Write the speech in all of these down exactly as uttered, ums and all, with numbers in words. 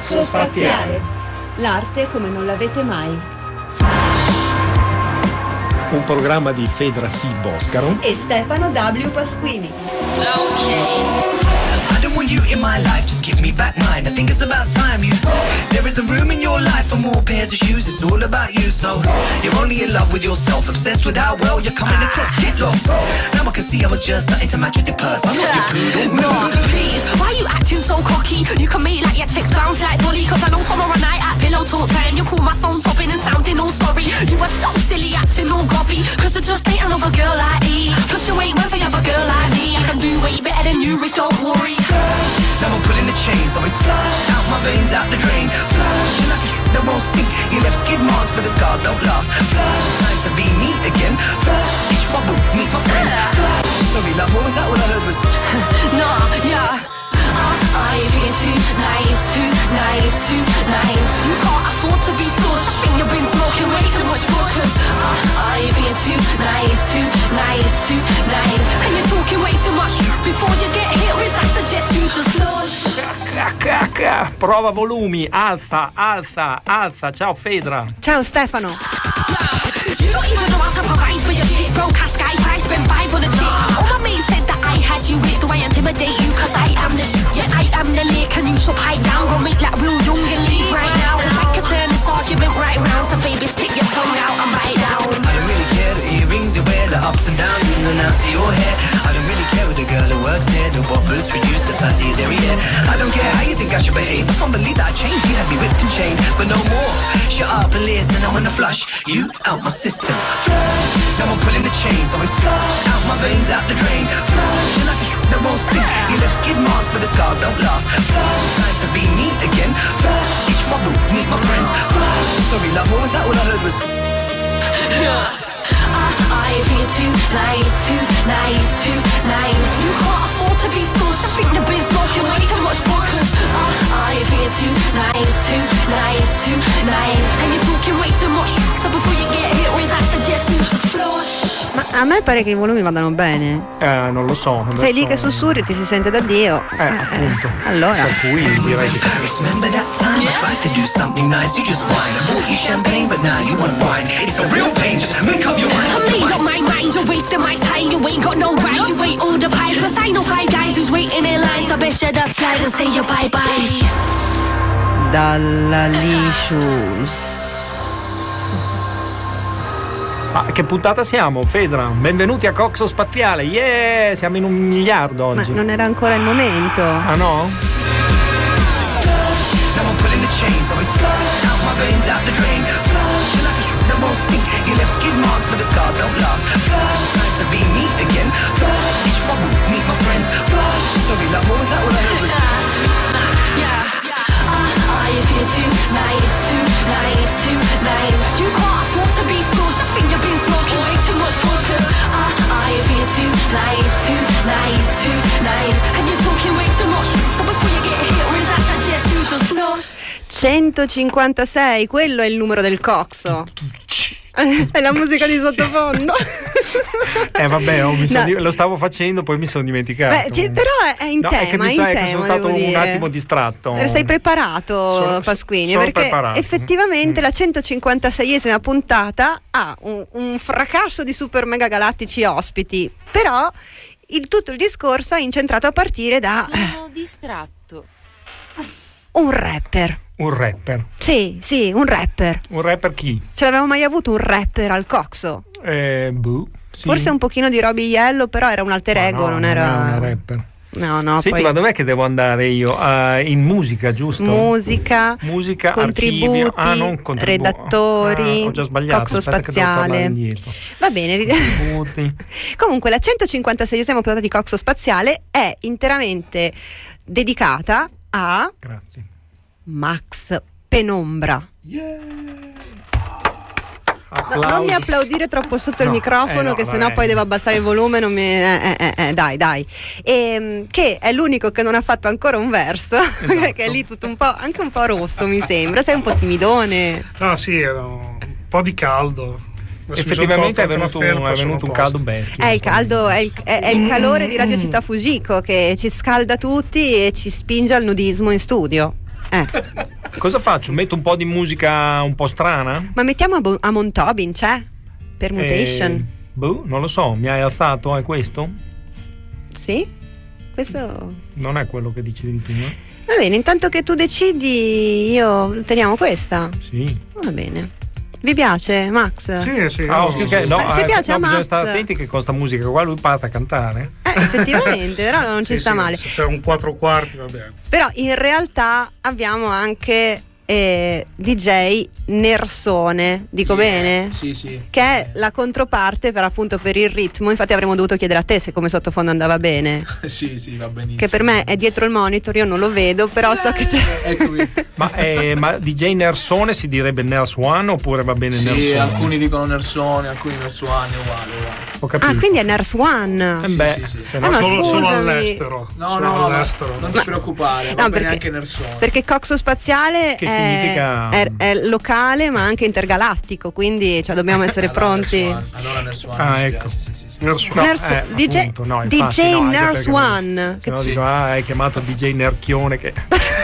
Coxo Spaziale. L'arte come non l'avete mai. Un programma di Fedra C. Boscaro e Stefano W. Pasquini. Okay. You in my life, just give me back mine. I think it's about time you. There isn't room in your life for more pairs of shoes. It's all about you, so you're only in love with yourself, obsessed with how well you're coming across. Get lost. Now I can see I was just something to match with your purse. I thought you poodle. No, please, why you acting so cocky? You can make like your chicks bounce like volley. Cause I know tomorrow night at pillow talk time you call my phone popping and sounding all sorry. You were so silly acting all gobby. Cause I just ain't another girl like me. Plus you ain't one for another girl like me. I can do way better than you, Rich, don't worry. Now I'm pulling the chains, always flush out my veins, out the drain. Flush, you're like that won't sink. You left skid marks, but the scars don't last. Flush, time to be me again. Flush, each bubble, meet my friends. Flush, sorry love, what was that? All I heard was nah, yeah. Are you being too nice, too nice, too nice? You can't afford to be stush. I think you've been smoking way too much bush. uh, Are you being too nice, too nice, too nice? And you're talking way too much. Before you get hit with, I suggest you to slush. Prova volumi, alza, alza, alza. Ciao Fedra. Ciao Stefano. You don't even know how to provide for your shit. Broke ass guy, I spent five on a chick. All my mates said that I had you with. Do I intimidate you? Cause I am the shit. Yeah, I am the lick. And you should pipe down. Go make like real young and leave right now. Cause I could turn this argument right round. So baby, stick your tongue out and bite down. I don't really care the earrings you wear, the ups and downs in and out to your hair. I don't really care with the girl who works here, the what boots reduce the size of your derriere. I don't care how you think I should behave. I can't believe that I changed. You had me whipped and chained, but no more. Shut up and listen, I wanna flush you out my system. Flush, now I'm pulling the chains, always flush out my veins, out the drain. Flush, you're like that won't sink. You left skid marks, but the scars don't last. Flush, time to be me again. Flush, each bubble, meet my friends. Flush, sorry love, what was that? All I heard was yeah. uh, Are you being too nice, too nice, too nice? You can't afford to be stush. I think you've been smoking way too much bush. uh, Are you being too nice, too nice, too nice? And you're talking way too much. So before you get hit with, I suggest you to flush. Ma a me pare che i volumi vadano bene. Eh, non lo so. Non Sei lo lì so. che sussurri, ti si sente da Dio. Eh, appunto. Allora. Per cui direi di remember that time I tried to do something nice. You just whine. I bought you champagne, but now you want wine. It's a real pain, just make up your mind. I made up my mind, you're wasting my time. You ain't got no right, you ain't all the pie. Plus I know five guys who's waiting in line. So best you just slide and say your bye-bye. Dalla Licious. Ma che puntata siamo, Fedra? Benvenuti a Coxo Spaziale. Yeah, siamo in un miliardo oggi. Ma non era ancora il momento. Ah no? Now I'm pulling the chains, always flush out my veins, out the drain. Flush, you're like that won't sink. You left skid marks, but the scars don't last. Flush, time to be me again. Flush, each bubble, meet my friends. Flush, sorry love, what was that? All I heard was yeah. uh, Are you feeling too nice, too nice, too nice? You can't afford to be stush. I think you've been smoking way too much bush. uh, Are you feeling too nice, too nice, too nice? And you're talking way too much. So before you get hit with, I suggest you to slush. centocinquantasei, quello è il numero del Coxo. È la musica di sottofondo. Eh vabbè, oh, mi son No. di- lo stavo facendo, poi mi sono dimenticato. Beh, ci- però è, è in No, tema, è che mi è sa in che tema, sono stato devo un dire. attimo distratto. Sei preparato, Sono- Pasquini? sono Perché preparato. effettivamente Mm. la centocinquantaseiesima puntata ha un, un fracasso di super mega galattici ospiti, però il, tutto il discorso è incentrato a partire da Sono distratto. un rapper. Un rapper. Sì, sì, un rapper. Un rapper chi? Ce l'avevamo mai avuto un rapper al Coxo? Eh, boh. Sì. Forse un pochino di Roby Yellow, però era un alter Ma ego, no, non era è un rapper. No, no, Senti, poi ma dov'è che devo andare io? Ah, in musica, giusto? musica, Musica, contributi, archivio. Ah, non contribu- redattori, Ah, ho già sbagliato. Coxo Aspetta che devo Spaziale. tornare indietro. Va bene. ri- Contributi. Comunque la centocinquantaseiesima puntata di Coxo Spaziale è interamente dedicata a Grazie. Max Penombra. No, non mi applaudire troppo sotto No, il microfono, eh no, che vabbè. sennò poi devo abbassare il volume. Non mi... eh, eh, eh, dai, dai. Ehm, che è l'unico che non ha fatto ancora un verso, Esatto. che è lì tutto un po', anche un po' rosso, mi sembra. Sei un po' timidone. No, sì, era un po' di caldo. Adesso mi Effettivamente è sono venuto, tolto la felpa, è sono venuto a un posto. caldo bestia. È il caldo, è il, è- è il calore di Radio Città Fujiko che ci scalda tutti e ci spinge al nudismo in studio. Eh. Cosa faccio? Metto un po' di musica un po' strana? Ma mettiamo a, Bo- a Montobin, c'è? Permutation. Eh, boh, non lo so, mi hai alzato, è questo? Sì? Questo... Non è quello che dicevi tu, no? Va bene, intanto che tu decidi, io teniamo questa. Sì. Va bene. Vi piace, Max? Sì, sì. Ah, no, ok, sì. no, Ma se eh, piace no, a bisogna Max- stare attenti che con sta musica qua lui parte a cantare. Eh, effettivamente, però non ci Sì, sta sì, male. se c'è un quattro quarti va bene. Però in realtà abbiamo anche eh, D J Nersone, dico bene? Sì, sì. Che è la controparte per appunto per il ritmo. Infatti avremmo dovuto chiedere a te se come sottofondo andava bene. Sì, sì, va benissimo. Che per me è dietro il monitor, io non lo vedo, però so che c'è. Eccomi. Ma, eh, ma D J Nersone si direbbe Ners One oppure va bene Sì, Nersone? alcuni dicono Nersone, alcuni Nersuani, uguale, uguale. Ho capito. Ah, quindi è Ners One. Eh Sì, beh, sì, sì. se Ah, no- ma Solo, solo scusami. all'estero. No, Solo no, no, all'estero. non ti preoccupare, va No, bene perché- anche Nersone. Perché Coxo Spaziale Che è, significa- è, è locale ma anche intergalattico, quindi cioè, dobbiamo essere Allora, pronti. Nersuani, Allora Nersuani, Ah, mi ecco. spiace, sì, sì, sì. Ners- No, Ners- eh, D J, appunto, no, D infatti, J no, anche Ners perché- One. Se no Sì. dico, ah, hai chiamato D J Nerchione che...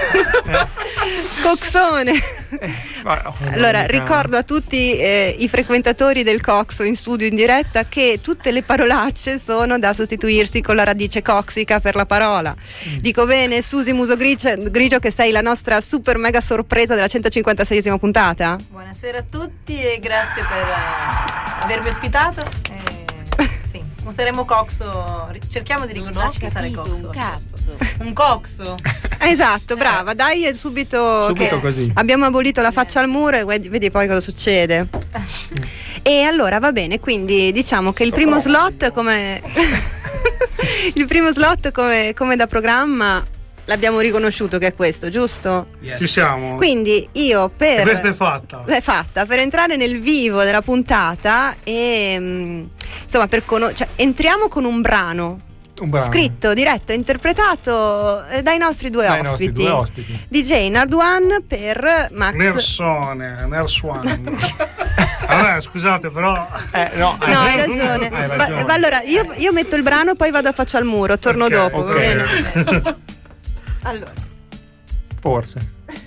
Coxone. Ma, oh, Allora, mica- ricordo a tutti eh, i frequentatori del Coxo in studio in diretta che tutte le parolacce sono da sostituirsi con la radice coxica per la parola. Dico bene, Susi Muso Grigio, Grigio, che sei la nostra super mega sorpresa della centocinquantaseiesima puntata. Buonasera a tutti e grazie per eh, avermi ospitato. Eh, sì, useremo Coxo, ri- cerchiamo di Non ho ricordarci che sarà il capito Coxo. un cazzo. Un Coxo. Esatto, brava, dai è subito, Subito che così. abbiamo abolito la faccia al muro e vedi, vedi poi cosa succede. E allora va bene, quindi diciamo che il primo slot come il primo slot come, come da programma l'abbiamo riconosciuto che è questo, giusto? Yes. Ci siamo. Quindi io E per questa è fatta. è fatta per entrare nel vivo della puntata e mm, insomma per cono- cioè, entriamo con un brano Un brano. scritto, diretto e interpretato eh, dai nostri due Dai nostri ospiti. due ospiti. D J Nard One per Max. Nersone, Ners One. Vabbè, scusate, però. Eh, no, No, hai ragione. Hai Va- ragione. va- allora, io, io metto il brano, poi vado a faccia al muro, torno Ok, dopo, ok. va bene? Allora, Forse.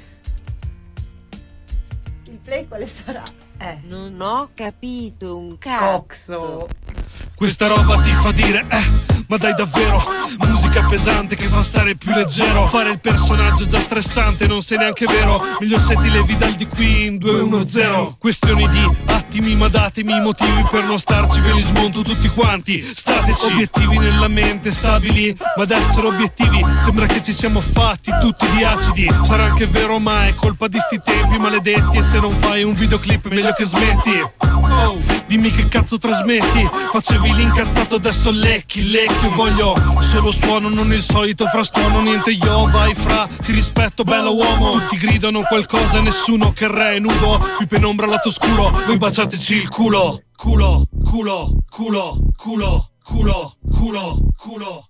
il play quale sarà? Eh. Non ho capito un cazzo. Coxo. Questa roba ti fa dire eh, ma dai davvero, musica pesante che fa stare più leggero. Fare il personaggio già stressante non sei neanche vero. Meglio se ti levi dal di qui in due uno zero. Questioni di attimi ma datemi i motivi per non starci, ve li smonto tutti quanti. Stateci, obiettivi nella mente stabili, ma ad essere obiettivi sembra che ci siamo fatti tutti di acidi. Sarà anche vero ma è colpa di sti tempi maledetti, e se non fai un videoclip è meglio che smetti. Oh, dimmi che cazzo trasmetti, facevi l'incazzato adesso lecchi, lecchi. Io voglio solo suono, non il solito frastuono. Niente io, vai fra, ti rispetto bello uomo. Tutti gridano qualcosa, nessuno che re è nudo. Qui penombra lato scuro, voi baciateci il culo. Culo, culo, culo, culo, culo, culo, culo.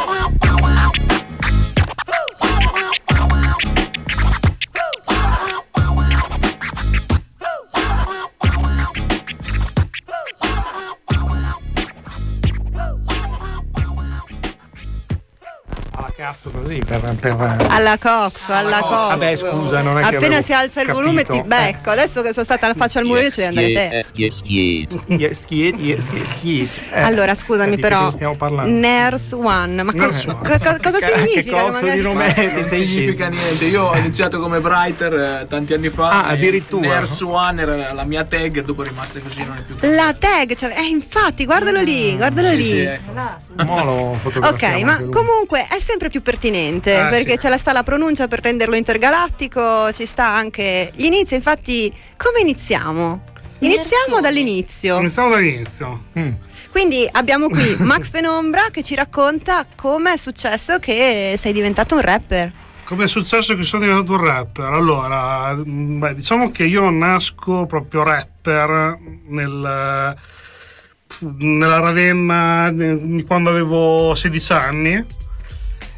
Alla cazzo così per, per... Alla Coxo, alla Coxo. Vabbè, scusa, non è che Appena avevo si alza il capito. volume ti becco. Adesso che sono stata alla faccia al muro io ci devi andare te. Yes, schiet, yes, schiet, schiet. Eh, Allora, scusami, di però. cosa stiamo parlando? Ners One, ma co- Ners co- One. co- cosa Che- significa? che cazzo Magari- di nome Ma è? Ti non sei significa scemo? niente. Io ho iniziato come writer eh, tanti anni fa. Ah, e addirittura. Ners One era la mia tag e dopo è rimasta così, non è più La tag, cioè, eh, infatti, guardalo lì, guardalo Sì, lì. sì, ecco. Mo lo fotografiamo Ok, ma anche lui. comunque è sempre più pertinente Eh, perché sì. ce la sta la pronuncia per renderlo intergalattico, ci sta anche gli inizi. Infatti, come iniziamo? Iniziamo Nersone. dall'inizio. Iniziamo dall'inizio. Mm. Quindi abbiamo qui Max Penombra che ci racconta come è successo che sei diventato un rapper. Come è successo che sono diventato un rapper? Allora, mh, beh, diciamo che io nasco proprio rapper nel, nella Ravenna eh, quando avevo sedici anni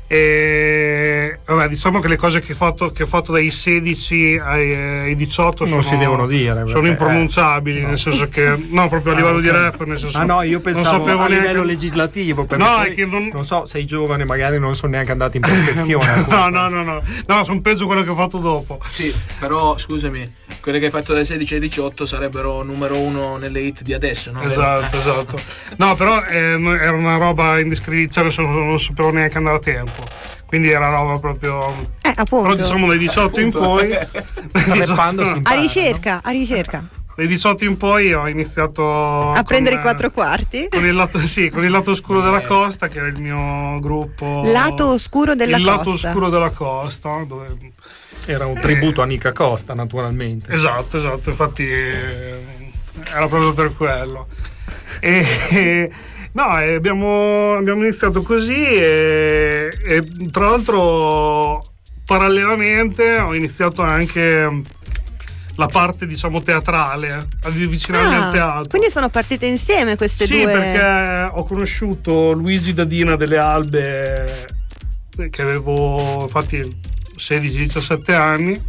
E vabbè, diciamo che le cose che ho fatto, che ho fatto dai sedici ai, ai diciotto non sono, si devono dire, sono perché, impronunciabili, eh, no. nel senso che no, proprio a livello ah, di okay. rap, nel senso, ah no, io pensavo non sapevo a neanche... livello legislativo, perché no, poi, è che non... non so, sei giovane, magari non sono neanche andati in prescrizione. no, no, no, no, no, sono peggio quello che ho fatto dopo. Sì, però scusami, quelle che hai fatto dai sedici ai diciotto sarebbero numero uno nelle hit di adesso, no? Esatto, esatto. No, però eh, era una roba indescrivibile, cioè non, non sapevo neanche andare a tempo. Quindi era roba proprio. Eh, appunto. Però diciamo dai diciotto in poi. diciotto, no. A ricerca, a ricerca. Dai diciotto in poi ho iniziato a con, prendere i quattro quarti. Con il lato, sì, con il lato oscuro della costa, che era il mio gruppo. Lato oscuro della il costa. Il lato oscuro della costa, dove era un tributo a Nica Costa, naturalmente. Esatto, esatto, infatti eh, era proprio per quello. E, e no, e abbiamo, abbiamo iniziato così e, e tra l'altro parallelamente ho iniziato anche la parte, diciamo, teatrale, ad avvicinarmi ah, al teatro. Quindi sono partite insieme queste sì, due. Sì, perché ho conosciuto Luigi Dadina delle Albe, che avevo infatti sedici diciassette anni,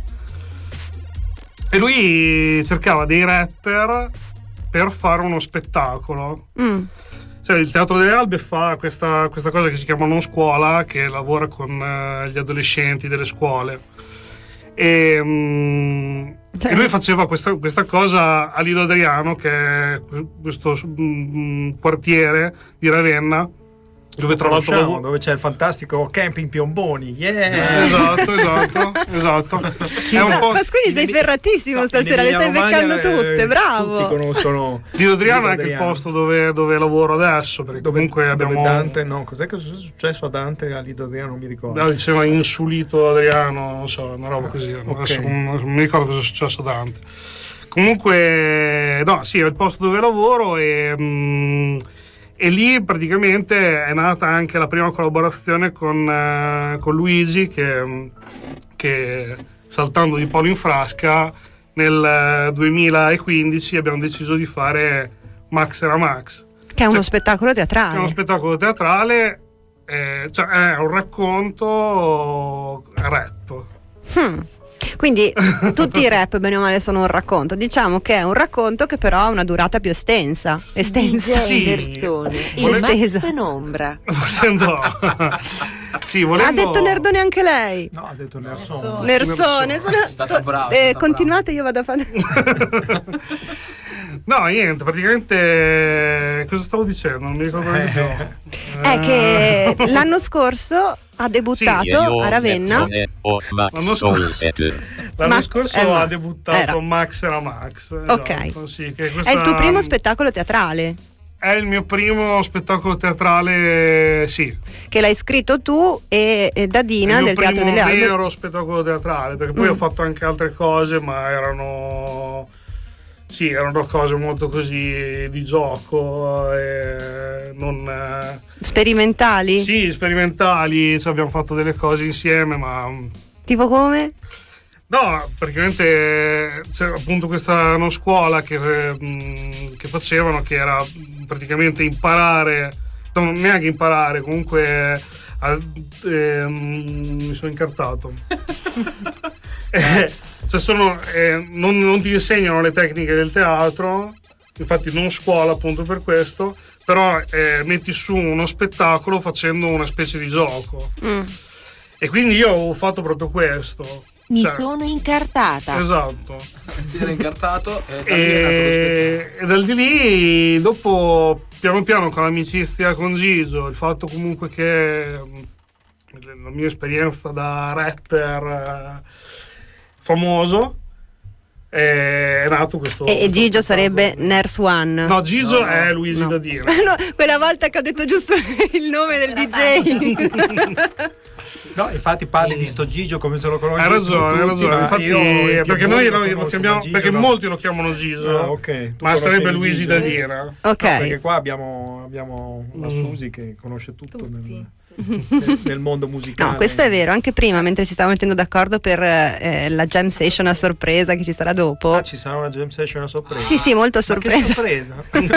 e lui cercava dei rapper per fare uno spettacolo. Mm. Cioè, il Teatro delle Albe fa questa, questa cosa che si chiama Non Scuola, che lavora con uh, gli adolescenti delle scuole. E, um, e lui faceva questa, questa cosa a Lido Adriano, che è questo um, quartiere di Ravenna, dove tra l'altro dove c'è il fantastico camping Piomboni. Yeah! Esatto, esatto, esatto. È un po'... Pasquini, sei ferratissimo no, stasera, le stai beccando tutte, bravo. Tutti conoscono Lido Adriano è anche il posto dove, dove lavoro adesso, perché dove, comunque dove abbiamo Dante, no, cos'è che è successo a Dante a Lido Adriano, non mi ricordo. No, diceva insulito Adriano, non so, una roba così. Okay. Adesso non, non mi ricordo cosa è successo a Dante. Comunque, no, sì, è il posto dove lavoro e mh, E lì praticamente è nata anche la prima collaborazione con, uh, con Luigi, che, che saltando di palo in frasca nel uh, duemilaquindici abbiamo deciso di fare Max era Max. Che è uno cioè, spettacolo teatrale. Che è uno spettacolo teatrale, eh, cioè è un racconto rap. Hmm. Quindi tutti i rap bene o male sono un racconto. Diciamo che è un racconto che però ha una durata più estensa. Estensa. Sì, in persone. Il Max Penombra. Volendo. Sì, volendo. Ha detto Nerdone anche lei. No, ha detto Nersone. Nersone. Sono... È stata brava, eh, è stata continuate, io vado a fare. No, niente, praticamente cosa stavo dicendo? Non mi ricordo più. È che l'anno scorso ha debuttato a Ravenna. L'anno scorso, l'anno Max scorso ha Ma- debuttato era. Max era Max. Ok. Esatto, sì, che questa- È il tuo primo spettacolo teatrale, È il mio primo spettacolo teatrale, sì. che l'hai scritto tu e, e Dadina È il del mio Teatro primo delle Albe. vero spettacolo teatrale, perché poi Mm. ho fatto anche altre cose, ma erano sì, erano cose molto così di gioco, eh, non eh, Sperimentali? sì, sperimentali, cioè abbiamo fatto delle cose insieme, ma Tipo come? no, praticamente c'è appunto questa no scuola che, mh, che facevano, che era praticamente imparare, no, neanche imparare, comunque a- ehm, mi sono incartato. Eh, cioè sono, eh, non, non ti insegnano le tecniche del teatro, infatti non scuola appunto per questo, però eh, metti su uno spettacolo facendo una specie di gioco. Mm. E quindi io ho fatto proprio questo. Mi Cioè, sono incartata. esatto. Si era incartato e da lì è nato lo spettacolo. E, e dal di lì, dopo, piano piano, con l'amicizia con Gigio, il fatto comunque che mh, la mia esperienza da rapper eh, famoso, è nato questo. E, e questo Gigio spettacolo. sarebbe Nurse One. No, Gigio No, no, è Luigi no. Dadina. No, quella volta che ho detto giusto il nome del D J. No, infatti parli di sto Gigio come se lo conosci. Hai ragione, hai ragione. Infatti, io, perché noi lo, lo chiamiamo, Gigio, perché no? molti lo chiamano Gigio, ah, okay. ma sarebbe Luigi da dire. Ok. No, perché qua abbiamo, abbiamo la Susi che conosce tutto nel, nel, nel mondo musicale. No, questo è vero, anche prima, mentre si stava mettendo d'accordo per eh, la jam session a sorpresa che ci sarà dopo. Ah, ci sarà una jam session a sorpresa? Sì, sì, molto a sorpresa. sorpresa.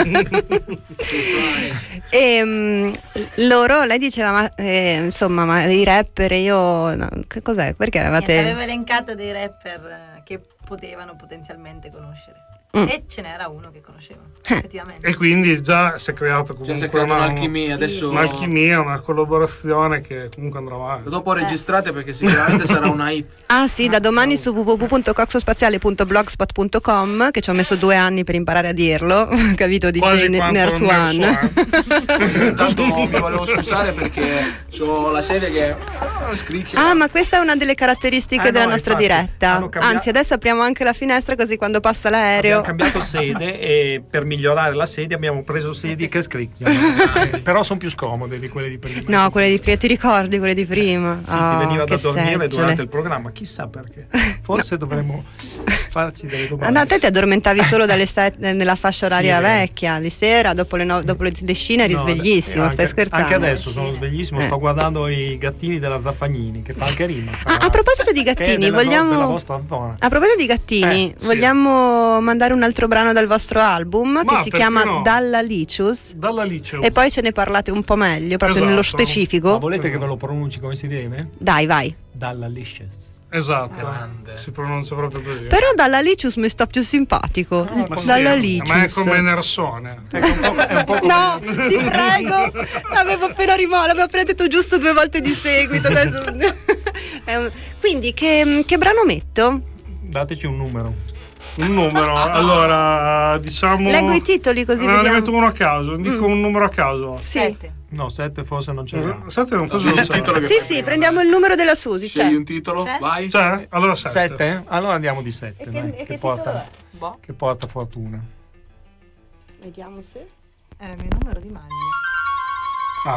E um, loro, lei diceva, ma eh, insomma, ma i rapper, io no, che cos'è? Perché eravate. Niente, avevo elencato dei rapper che potevano potenzialmente conoscere. Mm. E ce n'era uno che conoscevano, effettivamente. E quindi già si è creato comunque già si è creata una, un'alchimia, sì, adesso un'alchimia, una collaborazione che comunque andrà avanti. Dopo registrate perché sicuramente sarà una hit. Ah sì, da domani su w w w punto coxospaziale punto blogspot punto com, che ci ho messo due anni per imparare a dirlo, capito, di Nurse One. Intanto mi volevo scusare perché ho la sedia che scricchia. Ah, ma questa è una delle caratteristiche ah, della no, nostra infatti, diretta. Anzi, adesso apriamo anche la finestra così quando passa l'aereo. Abbiamo cambiato sede e per migliorare la sedia abbiamo preso sedie che scricchiano. Però sono più scomode di quelle di prima. No, quelle di prima, ti ricordi quelle di prima? Sì, oh, ti veniva da dormire seggiole. durante il programma, chissà perché. Forse no. dovremmo farci delle domande. Ah, no, te ti addormentavi solo dalle sette nella fascia oraria sì, vecchia, di sera, dopo le, no, dopo le, le scene eri no, sveglissimo, anche, stai scherzando? Anche adesso sono sveglissimo, eh. sto guardando i gattini della Zaffagnini, che fa anche rima. Fa, ah, a proposito di gattini, della, vogliamo... della vostra zona. A proposito di gattini, eh, sì. vogliamo mandare un altro brano dal vostro album Ma che si chiama no? Dalla Licious. Dalla Licious. E poi ce ne parlate un po' meglio, proprio esatto. nello specifico. Ma volete che ve lo pronunci come si deve? Dai, vai. Dalla Licious. Esatto, grande. Si pronuncia proprio così. Però Dalla Licious mi sta più simpatico. No, ma Dalla sì, Licious. ma è come Nersone. È un po', è un po' come... No, ti prego. L'avevo appena rimosso, l'avevo appena detto giusto due volte di seguito. Adesso... un... Quindi, che, che brano metto? Dateci un numero. Un numero, allora diciamo. Leggo i titoli così allora, vediamo. ne metto uno a caso, dico mm. un numero a caso. Sì. Sette. No, sette forse non ce l'ha. sette non forse non c'è. Sì, sì, prendiamo il numero della Susi. Scegli C'è. un titolo, C'è? vai. C'è? Allora sette. sette? Allora andiamo di sette, E che, dai, e che, che porta, Boh. che porta fortuna. Vediamo se. Era il mio numero di maglia. Ah,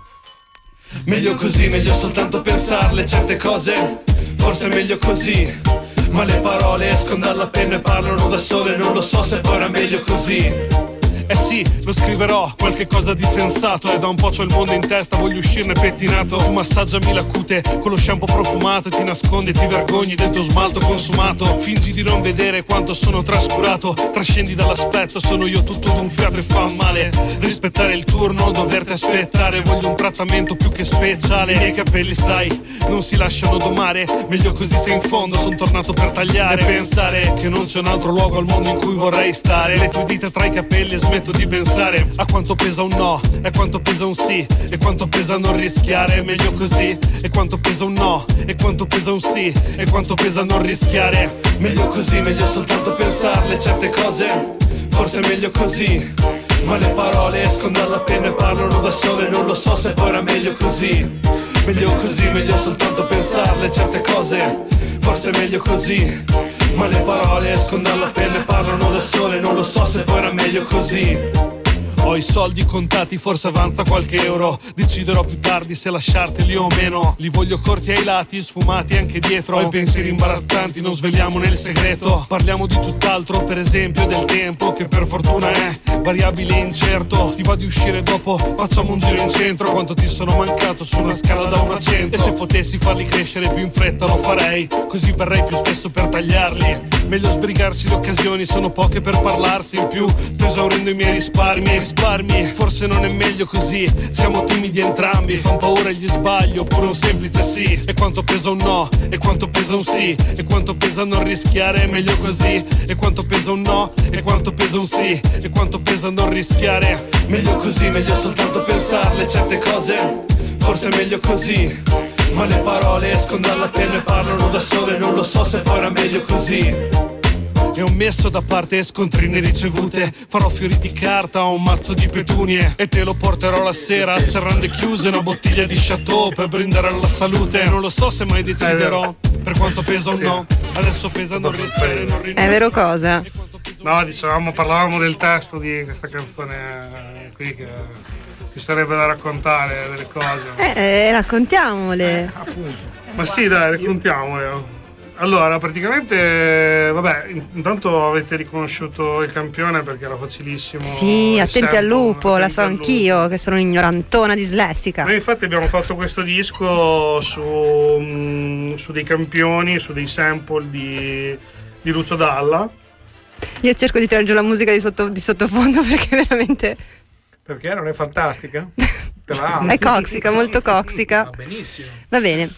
ok. Meglio così, meglio soltanto pensarle certe cose. Forse è meglio così. Ma le parole escono dalla penna e parlano da sole. Non lo so se poi era meglio così. Eh sì, lo scriverò, qualche cosa di sensato. E da un po' c'ho il mondo in testa, voglio uscirne pettinato. Tu massaggiami la cute con lo shampoo profumato. Ti nascondi e ti vergogni del tuo smalto consumato. Fingi di non vedere quanto sono trascurato. Trascendi dall'aspetto, sono io tutto d'un fiato e fa male. Rispettare il turno, doverti aspettare. Voglio un trattamento più che speciale. I miei capelli, sai, non si lasciano domare. Meglio così se in fondo son tornato per tagliare. E pensare che non c'è un altro luogo al mondo in cui vorrei stare. Le tue dita tra i capelli e smetto di pensare a quanto pesa un no, e quanto pesa un sì, e quanto pesa non rischiare. Meglio così, e quanto pesa un no, e quanto pesa un sì, e quanto pesa non rischiare. Meglio così, meglio soltanto pensarle certe cose. Forse è meglio così. Ma le parole escono dalla penna e parlano da sole. Non lo so se poi era meglio così. Meglio così, meglio soltanto pensarle certe cose. Forse è meglio così. Ma le parole escono dalla penna e parlano da sole. Non lo so se poi era meglio così. Ho i soldi contati, forse avanza qualche euro. Deciderò più tardi se lasciarteli o meno. Li voglio corti ai lati, sfumati anche dietro. Ho i pensieri imbarazzanti, non sveliamo nel segreto. Parliamo di tutt'altro, per esempio del tempo, che per fortuna è variabile e incerto. Ti va di uscire dopo, facciamo un giro in centro. Quanto ti sono mancato su una scala da uno a cento. E se potessi farli crescere più in fretta lo farei. Così verrei più spesso per tagliarli. Meglio sbrigarsi, le occasioni sono poche per parlarsi. In più sto esaurendo i miei risparmi. Forse non è meglio così, siamo timidi entrambi. Fan paura gli sbagli oppure un semplice sì. E quanto pesa un no, e quanto pesa un sì, e quanto pesa non rischiare. È meglio così, e quanto pesa un no, e quanto pesa un sì, e quanto pesa non rischiare. Meglio così, meglio soltanto pensarle certe cose. Forse è meglio così. Ma le parole escono dalla penna e parlano da sole. Non lo so se poi era meglio così. E ho messo da parte scontrine ricevute. Farò fiori di carta o un mazzo di petunie. E te lo porterò la sera a serrande chiuse. Una bottiglia di Chateau per brindare alla salute. Non lo so se mai deciderò per quanto pesa o no. Adesso pesa non rischiare, non rinunciare. È vero cosa? No, dicevamo, parlavamo del testo di questa canzone qui, che ci sarebbe da raccontare delle cose. Eh, raccontiamole. Appunto. Ma sì, dai, raccontiamole. Allora, praticamente, vabbè, intanto avete riconosciuto il campione perché era facilissimo. Sì, attenti sample, al lupo, attenti la so al anch'io, lupo. che sono un'ignorantona dislessica. Noi infatti abbiamo fatto questo disco su, mh, su dei campioni, su dei sample di, di Lucio Dalla. Io cerco di tirare giù la musica di, sotto, di sottofondo perché veramente... Perché non è fantastica? Te la amo. È coxica, molto coxica. Va benissimo. Va bene.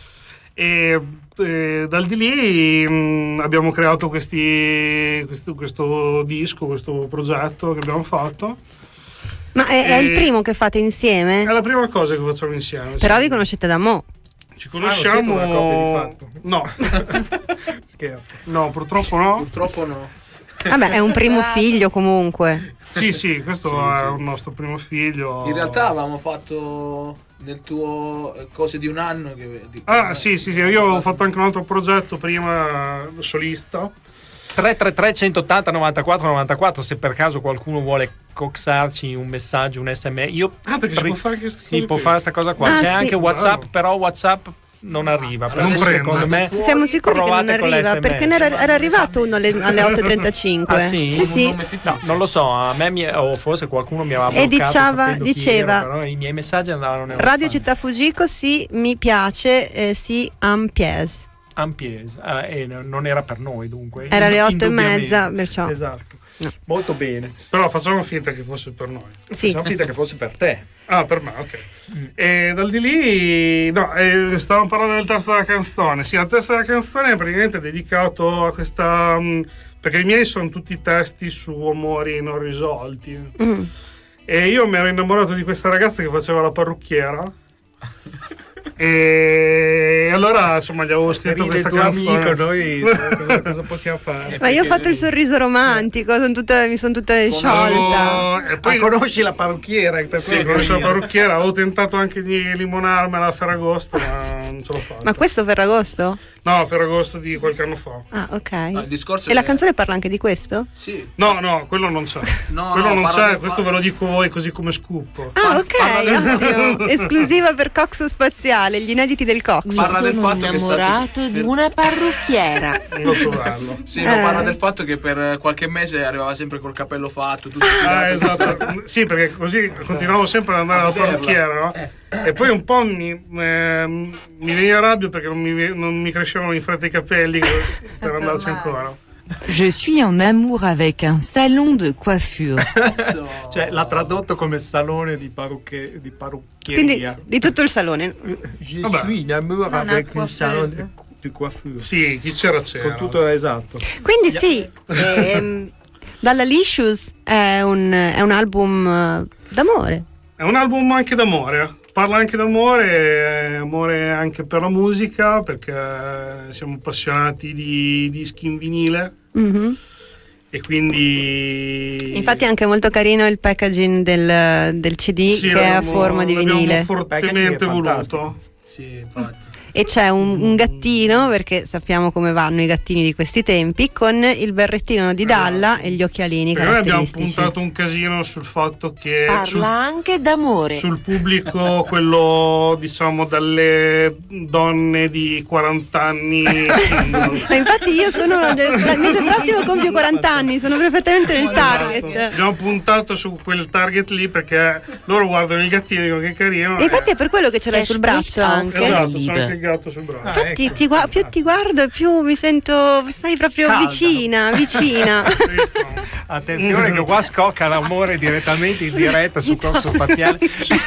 E eh, dal di lì mh, abbiamo creato questi, questo, questo disco, questo progetto che abbiamo fatto. Ma è, è E- il primo che fate insieme? È la prima cosa che facciamo insieme. Però sì. vi conoscete da mo'. Ci conosciamo. Ah, non siete una coppia di No, Scherzo. no, purtroppo no. Purtroppo no. Vabbè, è un primo figlio comunque. Sì, sì, questo Sì, è sì. un nostro primo figlio. In realtà avevamo fatto nel tuo eh, cose di un anno che di- Ah, sì, sì, sì, io ho fatto anche un altro progetto prima solista. tre tre tre centottanta novantaquattro novantaquattro se per caso qualcuno vuole coxarci un messaggio, un sms. Io Ah, perché si pri- può fare questa sì, cosa può qui? fare questa cosa qua. Ah, C'è sì. anche WhatsApp, Bravo. però WhatsApp non arriva. Per Non cui prende. secondo me Siamo sicuri che non provate con arriva, l'S M S. perché ne era, era arrivato uno alle, alle otto e trentacinque. Ah, sì? Sì, sì. No, non lo so, a me mi, o forse qualcuno mi aveva E bloccato diceva- sapendo chi diceva, era, però i miei messaggi andavano nel Radio WhatsApp. Città Fujiko, sì, mi piace, eh, sì, ampies. Ampies, ah, e no- non era per noi dunque. Era alle Ind- otto e mezza, indubbiamente. perciò. Esatto. No. Molto bene. Però facciamo finta che fosse per noi. Sì. Facciamo finta che fosse per te. Ah, per me, ok. E dal di lì, no, eh, stavamo parlando del testo della canzone. Sì, il testo della canzone è praticamente dedicato a questa. Mh, perché i miei sono tutti testi su amori non risolti. Mm. E io mi ero innamorato di questa ragazza che faceva la parrucchiera. E allora, insomma, gli avevo Se scritto ride il questa tuo canzone. amico, noi cosa, cosa possiamo fare? Ma io ho fatto il sorriso romantico, son tutta- mi sono tutta sciolta. Avevo- E Ah, poi conosci la parrucchiera? Per sì, quello che conosco la viene. parrucchiera, avevo tentato anche di limonarmela a Ferragosto, ma non ce l'ho fatta. Ma questo Ferragosto? No, Ferragosto di qualche anno fa. Ah, ok. No, il discorso E la è- canzone parla anche di questo? Sì. No, no, quello non c'è. No, quello no, non parla c'è, del questo fa- ve lo dico voi così come scoop. Ah, ok, parla ottimo. Esclusiva per Cox Spaziale, gli inediti del Cox. Parla del Sono fatto che è stato- innamorato di una parrucchiera. Molto bello. Sì, no, Eh. parla del fatto che per qualche mese arrivava sempre col capello fatto, tutto Ah, tirato. esatto. Sì, perché così continuavo sempre ad andare alla vederla. parrucchiera, no? E poi un po' mi, ehm, mi veniva rabbia perché non mi, ve- non mi crescevano in fretta i capelli per andarci ancora. Je suis en amour avec un salon de coiffure. Cazzo. Cioè, l'ha tradotto come salone di, parrucche, di parrucchieria. Quindi di tutto il salone. Je Vabbè. suis in amour una avec un salon coiffeuse. de, de coiffure. Sì, chi c'era c'era. Con tutto esatto. Quindi sì, ehm, Dalla Licious è un, è un album eh, d'amore. È un album anche d'amore. Parla anche d'amore, eh, amore anche per la musica, perché siamo appassionati di dischi in vinile Mhm. e quindi... Infatti è anche molto carino il packaging del, del C D Sì, che è a l'abbiamo- forma di l'abbiamo vinile. fortemente Packaging è voluto. fantastico. Sì, infatti. E c'è un, un gattino, perché sappiamo come vanno i gattini di questi tempi, con il berrettino di Dalla e gli occhialini Perché noi abbiamo caratteristici. puntato un casino sul fatto che Parla sul, anche d'amore. sul pubblico, quello diciamo dalle donne di quaranta anni single. Ma infatti io sono il mese prossimo compio quaranta anni, sono perfettamente nel target. Abbiamo puntato su quel target lì perché loro guardano il gattino e dicono che carino. E infatti eh. è per quello che ce l'hai sul braccio anche. Esatto, c'è anche il gatto sul braccio. Ah, Infatti ecco. ti gua- più ti guardo e più mi sento, stai proprio Calda. vicina, vicina. Attenzione che qua scocca l'amore direttamente in diretta su Coxo Spaziale.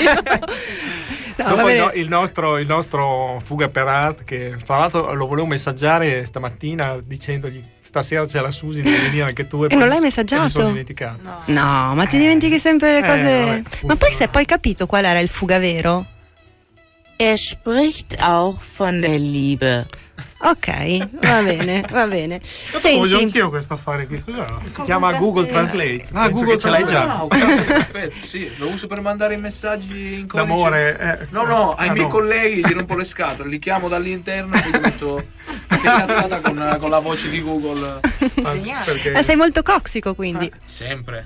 No, Dopo va il, bene. no- il nostro, il nostro Fuga per Art, che tra l'altro lo volevo messaggiare stamattina dicendogli stasera c'è la Susi, devi venire anche tu. E poi non l'hai mi- messaggiato? Mi sono dimenticato. No. No, ma ti dimentichi sempre le Eh, cose. vabbè, Ma poi se poi capito qual era il fuga vero? Er spricht auch von der Liebe. Ok, va bene, va bene. Questo voglio Senti, anch'io questo affare qui. Cos'è? Si chiama Google Translate. Ah, Penso Google che ce l'hai già. Ah, ok, perfetto, sì, lo uso per mandare i messaggi in codice. D'amore. eh. No, no, ai Ah, miei no. colleghi gli rompo le scatole, li chiamo dall'interno e poi gli metto Che cazzata con, con la voce di Google. Perché... Eh, sei molto coxico, quindi. Ah, sempre.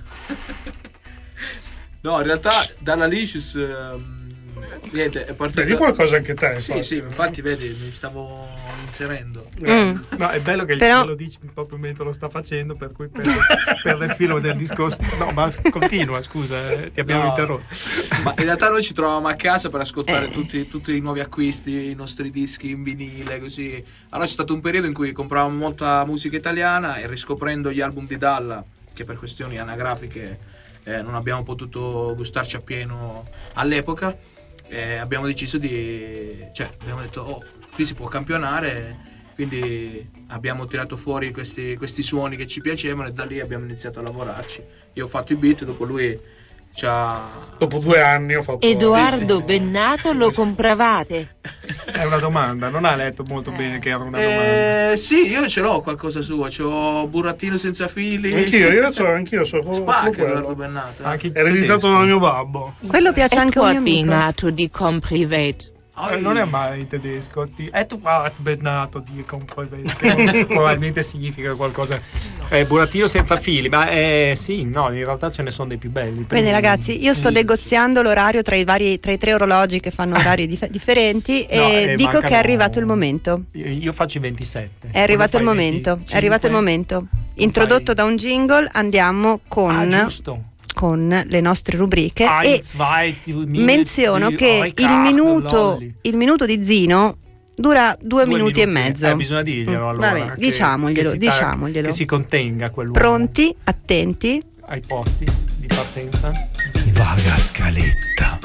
No, in realtà Dall'Alicious um, niente, è partito. Vedi qualcosa anche te? Sì, sì, infatti vedi, mi stavo inserendo. Mm. No, è bello che Però... lo dici proprio mentre lo sta facendo, per cui perde, perde il filo del discorso. No, ma continua, scusa, eh, ti abbiamo no, interrotto. Ma in realtà noi ci trovavamo a casa per ascoltare eh. tutti, tutti i nuovi acquisti, i nostri dischi in vinile, così. Allora c'è stato un periodo in cui compravamo molta musica italiana e riscoprendo gli album di Dalla, che per questioni anagrafiche eh, non abbiamo potuto gustarci appieno all'epoca, eh, abbiamo deciso di, cioè abbiamo detto oh, qui si può campionare, quindi abbiamo tirato fuori questi, questi suoni che ci piacevano e da lì abbiamo iniziato a lavorarci. Io ho fatto i beat, dopo lui c'ha... dopo due anni ho fatto Edoardo Bennato lo compravate? È una domanda, non ha letto molto bene che era una eh, domanda. Sì, io ce l'ho qualcosa suo, c'ho Burattino senza fili. Anch'io, io so, anch'io so. Spacca Edoardo Bennato. Eh. È ereditato dal mio babbo. Quello piace anche a un mio amico. Bennato di compravate. Eh, non è mai in tedesco, ti... Edoardo Bennato di compravate, che probabilmente significa qualcosa. Eh, burattino senza fili, ma eh, sì, no, in realtà ce ne sono dei più belli. Bene ragazzi, io sto negoziando l'orario tra i vari, tra i tre orologi che fanno orari dif- differenti no, e eh, dico mancano... che è arrivato il momento. Io, io faccio i ventisette. È arrivato il momento, venticinque. È arrivato il momento. Introdotto da un jingle, andiamo con... Ah, giusto. con le nostre rubriche ah, e menziono che il minuto, il minuto di Zino dura due, due minuti, minuti e mezzo. Eh, bisogna dirglielo allora. Vabbè, che, diciamoglielo, che diciamoglielo. Che si contenga quell'uomo. Pronti, attenti. Ai posti di partenza. Vaga scaletta.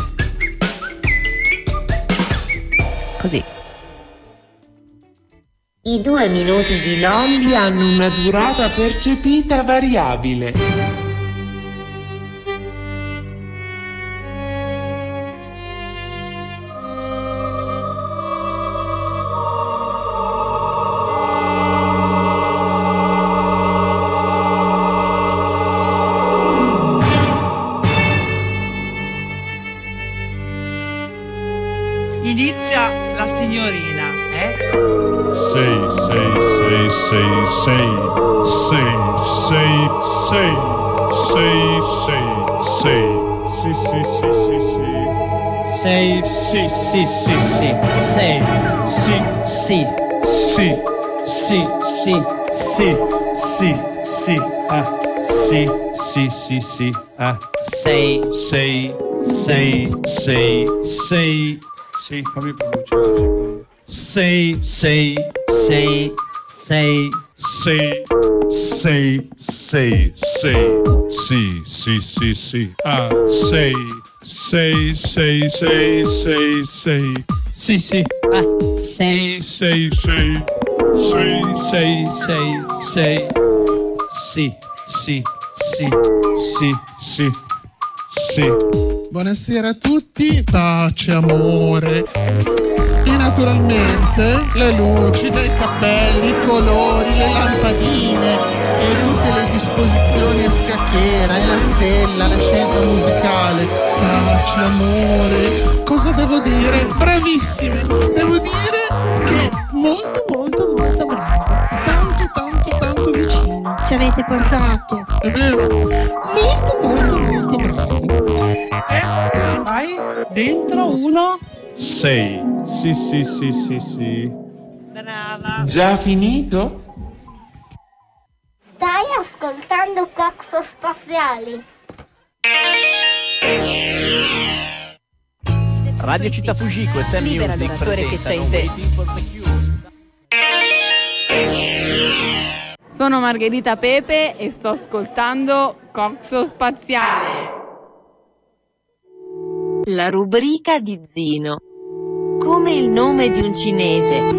Così. I due minuti di Lolli hanno una durata percepita variabile. Inizia la signorina, eh? Sei, sei, sei, sei, sei, sei, sei, sei, sei, sei, sei, sì, sì, sì, sì, sì. Sei, sì, sì, sì, sì, sei, sì, sì, sì, sì, sì, sì, sì, sì, ah, sì, sì, sì, sì, ah, sei, sei, sei, sei, sei. Sì, fammi pronunciare. Sei, sei, sei, sei, sei, sei, sei, sei, sì, sì, sì, sì, ah, sei, sei, sei, sei, sei, sei, sì, sì, ah, sei, sei, sei, sei, sei, sei, sei, sì, sì, sì, sì, sì, sì. Buonasera a tutti, pace, amore. E naturalmente le luci dei cappelli, i colori, le lampadine e tutte le disposizioni a scacchiera e la stella, la scelta musicale. Pace, amore. Cosa devo dire? Bravissime! Devo dire che molto molto molto bravo. Tanto tanto tanto vicino. Ci avete portato, è vero? Molto molto molto bravo. Eh, vai dentro uno. Sei. Sì, sì, sì, sì, sì. Brava. Già finito? Stai ascoltando Coxo Spaziali. Radio Città Fugico e Sam Libera Music l'oratore che c'è in te. Sono Margherita Pepe e sto ascoltando Coxo Spaziale. La rubrica di Zino. Come il nome di un cinese.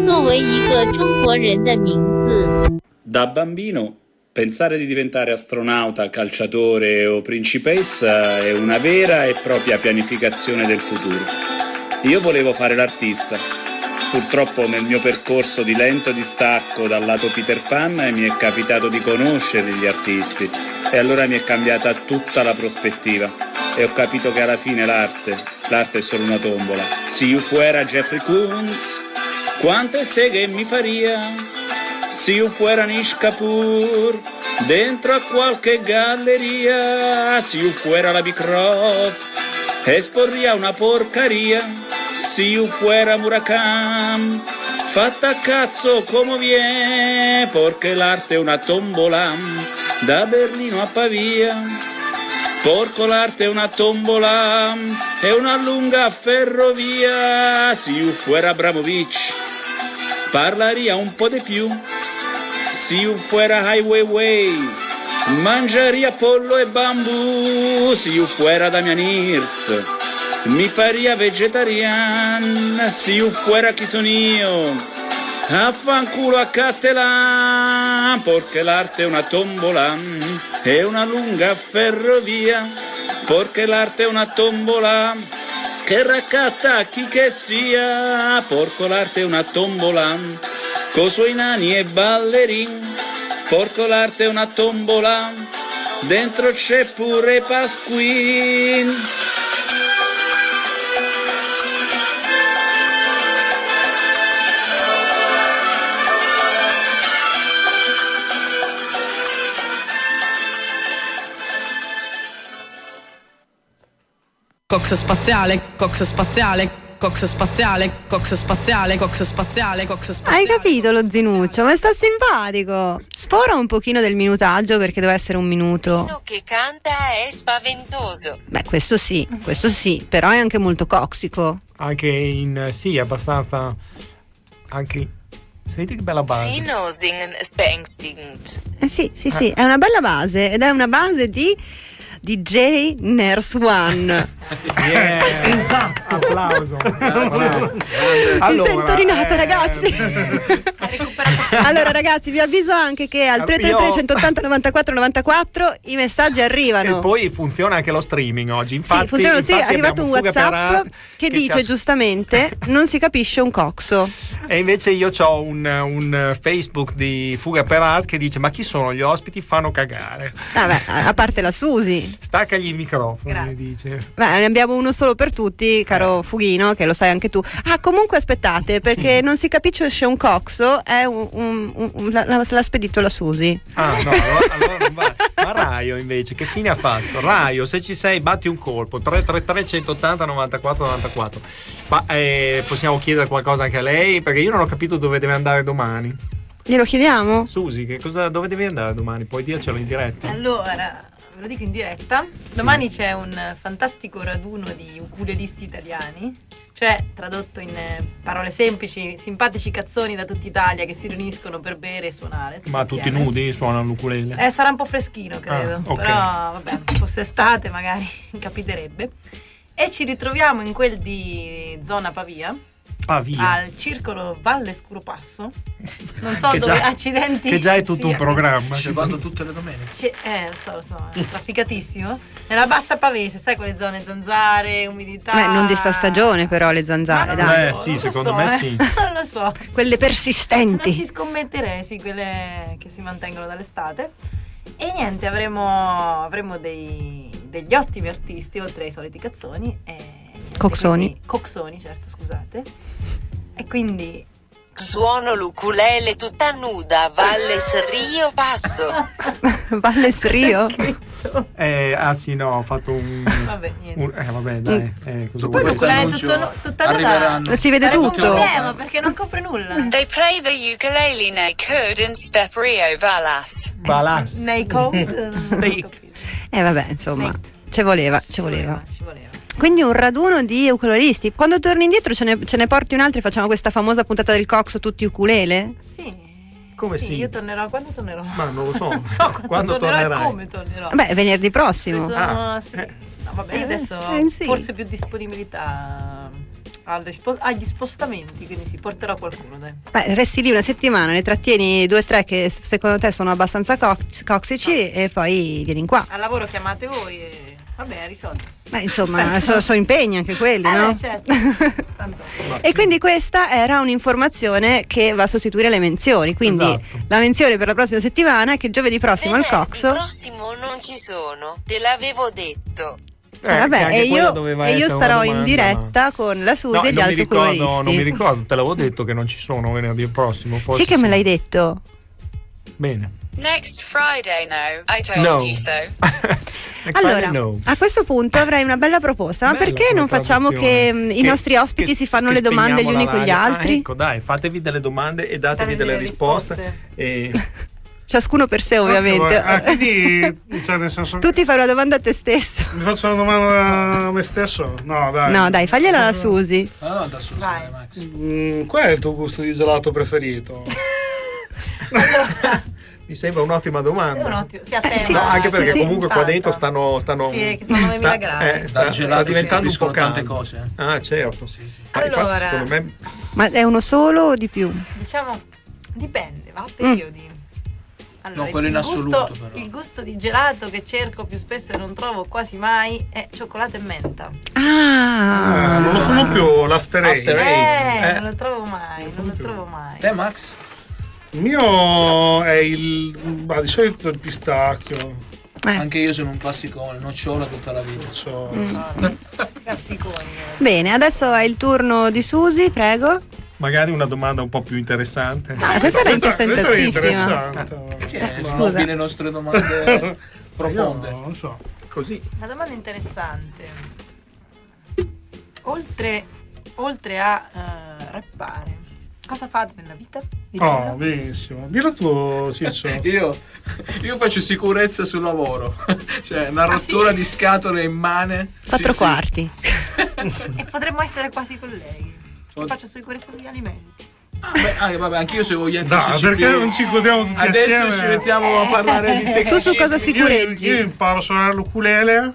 Da bambino pensare di diventare astronauta, calciatore o principessa è una vera e propria pianificazione del futuro. Io volevo fare l'artista. Purtroppo nel mio percorso di lento distacco dal lato Peter Pan mi è capitato di conoscere gli artisti e allora mi è cambiata tutta la prospettiva e ho capito che alla fine l'arte, l'arte è solo una tombola. Se io fuera Jeffrey Koons, quante seghe mi faria? si io fuera Nish Kapoor, dentro a qualche galleria, si io fuera la Bicroft, esporria una porcaria, si io fuera Murakami, fatta a cazzo come viene, perché l'arte è una tombola, da Berlino a Pavia. Porco l'arte è una tombola, è una lunga ferrovia, si io fuera Abramovic, parlaria un po' di più, si io fuera Highway Way, mangiaria pollo e bambù, si io fuera Damian Hirst, mi faria vegetarian, si io fuera chi son io, affanculo a Cattelan, perché l'arte è una tombola, è una lunga ferrovia, perché l'arte è una tombola, che raccatta chi che sia, porco l'arte è una tombola, co' suoi nani e ballerin, porco l'arte è una tombola, dentro c'è pure Pasquin. Cox spaziale, cox spaziale, cox spaziale, cox spaziale, cox spaziale, cox spaziale. Hai capito lo Zinuccio? Ma sta simpatico. Sfora un pochino del minutaggio perché deve essere un minuto. Uno che canta è spaventoso. Beh, questo sì, questo sì, però è anche molto coxico. Anche in sì, abbastanza anche. Senti che bella base. Sino singen ist beängstigend. Eh sì, sì, sì, è una bella base ed è una base di D J Nurse One. Yeah. Esatto. Applauso. Allora, mi sento rinato, eh... ragazzi. Allora ragazzi, vi avviso anche che al tre tre tre centottanta novantaquattro novantaquattro i messaggi arrivano. E poi funziona anche lo streaming oggi. Infatti, sì, funziona lo streaming. È arrivato un WhatsApp che, che dice ha... giustamente non si capisce un coxo. E invece io ho un, un Facebook di Fuga per Art che dice: ma chi sono gli ospiti? Fanno cagare. Vabbè, a parte la Susi. Staccagli il microfono, mi dice. Beh, ne abbiamo uno solo per tutti, caro Fughino, che lo sai anche tu. Ah, comunque aspettate, perché non si capisce un coxo, è un, un, un, un l'ha, l'ha spedito la Susi. Ah, no, allora, allora non va. Ma Raio invece, che fine ha fatto? Raio, se ci sei, batti un colpo. tre tre tre centottanta novantaquattro novantaquattro. Ma eh, possiamo chiedere qualcosa anche a lei? Perché io non ho capito dove deve andare domani. Glielo chiediamo? Susi, che cosa, dove devi andare domani? Puoi dircelo in diretta? Allora, ve lo dico in diretta. Domani sì. C'è un fantastico raduno di ukulelisti italiani, cioè tradotto in parole semplici, simpatici cazzoni da tutta Italia che si riuniscono per bere e suonare. Ma insieme. Tutti nudi suonano l'ukulele? Eh, sarà un po' freschino, credo. Ah, okay. Però vabbè, fosse estate magari capiterebbe. E ci ritroviamo in quel di zona Pavia. Pavia. Al circolo Valle Scuropasso. Non so che dove già, accidenti. Che già è tutto sia. un programma. Ci vado tutte le domeniche. Ci, eh, lo so, lo so, è trafficatissimo. Nella bassa Pavese, sai quelle zone zanzare, umidità. Beh, non di sta stagione però le zanzare, dai. Eh, sì, secondo so, me eh. sì. Non lo so. Quelle persistenti. Non ci scommetterei, sì, quelle che si mantengono dall'estate. E niente, avremo, avremo dei, degli ottimi artisti, oltre ai soliti cazzoni. E niente, Coxoni. quindi, coxoni, certo, scusate. E quindi... Suono l'ukulele tutta nuda, Valles Rio Passo. Valles Rio? Eh, ah sì, no, ho fatto un... Vabbè, niente. Un, eh, vabbè, dai. Eh, cosa poi l'ukulele tutto, tutta nuda. Si vede Sarebbe tutto. un problema, perché non copre nulla. They play the ukulele naked in Step Rio Vallas. Vallas. Naked. Eh vabbè, insomma, ci voleva, ci voleva. Ci voleva. Quindi un raduno di ukulelisti. Quando torni indietro ce ne, ce ne porti un altro e facciamo questa famosa puntata del Coxo tutti ukulele? Sì. Come sì, sì? Io tornerò, quando tornerò? Ma non lo so. Non so quando, quando tornerò tornerai. e come tornerò. Beh, venerdì prossimo. Sono, Ah. sì. No, vabbè, io adesso Eh, sì. forse più disponibilità agli spo- agli spostamenti, quindi sì, porterò qualcuno, dai. Beh, resti lì una settimana, ne trattieni due o tre che secondo te sono abbastanza cox- coxici e poi vieni qua. Al lavoro chiamate voi e vabbè, risolto. Beh, insomma, sono so impegni anche quelli, Eh, no? certo. Tanto. E quindi questa era un'informazione che va a sostituire le menzioni. Quindi Esatto. la menzione per la prossima settimana è che giovedì prossimo al Venerdì Coxo. prossimo non ci sono, te l'avevo detto. Eh, Eh, vabbè, che anche e quella io, doveva e io essere una starò domanda, in diretta ma- con la Susi No, e gli non mi altri ricordo, ukulelisti. non mi ricordo, te l'avevo detto che non ci sono venerdì prossimo. Forse Sì che me l'hai detto. Bene. Next Friday, no. I told No. you so. Allora, no. a questo punto avrei una bella proposta. Ma Bella perché come non facciamo che traduzione. mh, i Che- nostri ospiti che- si fanno che le domande gli spegniamo uni la con gli radio? altri? Ah, ecco, dai, fatevi delle domande e datevi Datevi delle delle risposte. risposte. E... Ciascuno per sé, ovviamente. Ah, quindi, cioè, nel senso, Tu ti fai una domanda a te stesso. mi faccio una domanda a me stesso? No, dai. No, dai, fagliela alla Susi. Ah, no, da su, Vai. Max. Mm, qual è il tuo gusto di gelato preferito? Mi sembra un'ottima domanda. È un ottimo- sì, a tema, sì. No, anche sì, perché sì, comunque qua infatti. dentro stanno, stanno Sì, che sono novemila gradi. eh, sta, Dal sta gelato si diventando un po' capiscono tante caldo. cose, eh. Ah, certo. Sì, sì. Ma infatti, Allora- secondo me Ma è uno solo o di più? Diciamo, dipende, va a periodi. Allora, No, quello il in gusto, assoluto, però. il gusto di gelato che cerco più spesso e non trovo quasi mai è cioccolato e menta. Ah, Ah, non lo fanno più l'after eight. After eight. Eh, Eh. non lo trovo mai, non lo trovo mai. Te, Max? Il mio è il. Ma di solito il pistacchio. Eh. Anche io sono un classicone, nocciola tutta la vita. So. Classiconi. Bene, adesso è il turno di Susi, prego. magari una domanda un po' più interessante. Ah, questa era Questa- questa era interessantissima. interessante. Che è? No. Snobbi le nostre domande profonde. Io non so. Così. Una domanda interessante. Oltre, oltre a eh, rappare, cosa fate nella vita? Di Oh, bello? benissimo. Dillo tu, Ciccio. Io, io faccio sicurezza sul lavoro, cioè una rottura sì? di scatole immane. Quattro Sì, sì. quarti. E potremmo essere quasi colleghi. Che Od- faccio sicurezza sugli alimenti. Ah, beh, ah, vabbè, anch'io se vogliamo. No, perché non ci godiamo tutti Adesso assieme? ci mettiamo a parlare di tecnicismi. Tu su cosa Io, sicureggi? io imparo a suonare l'ukulele.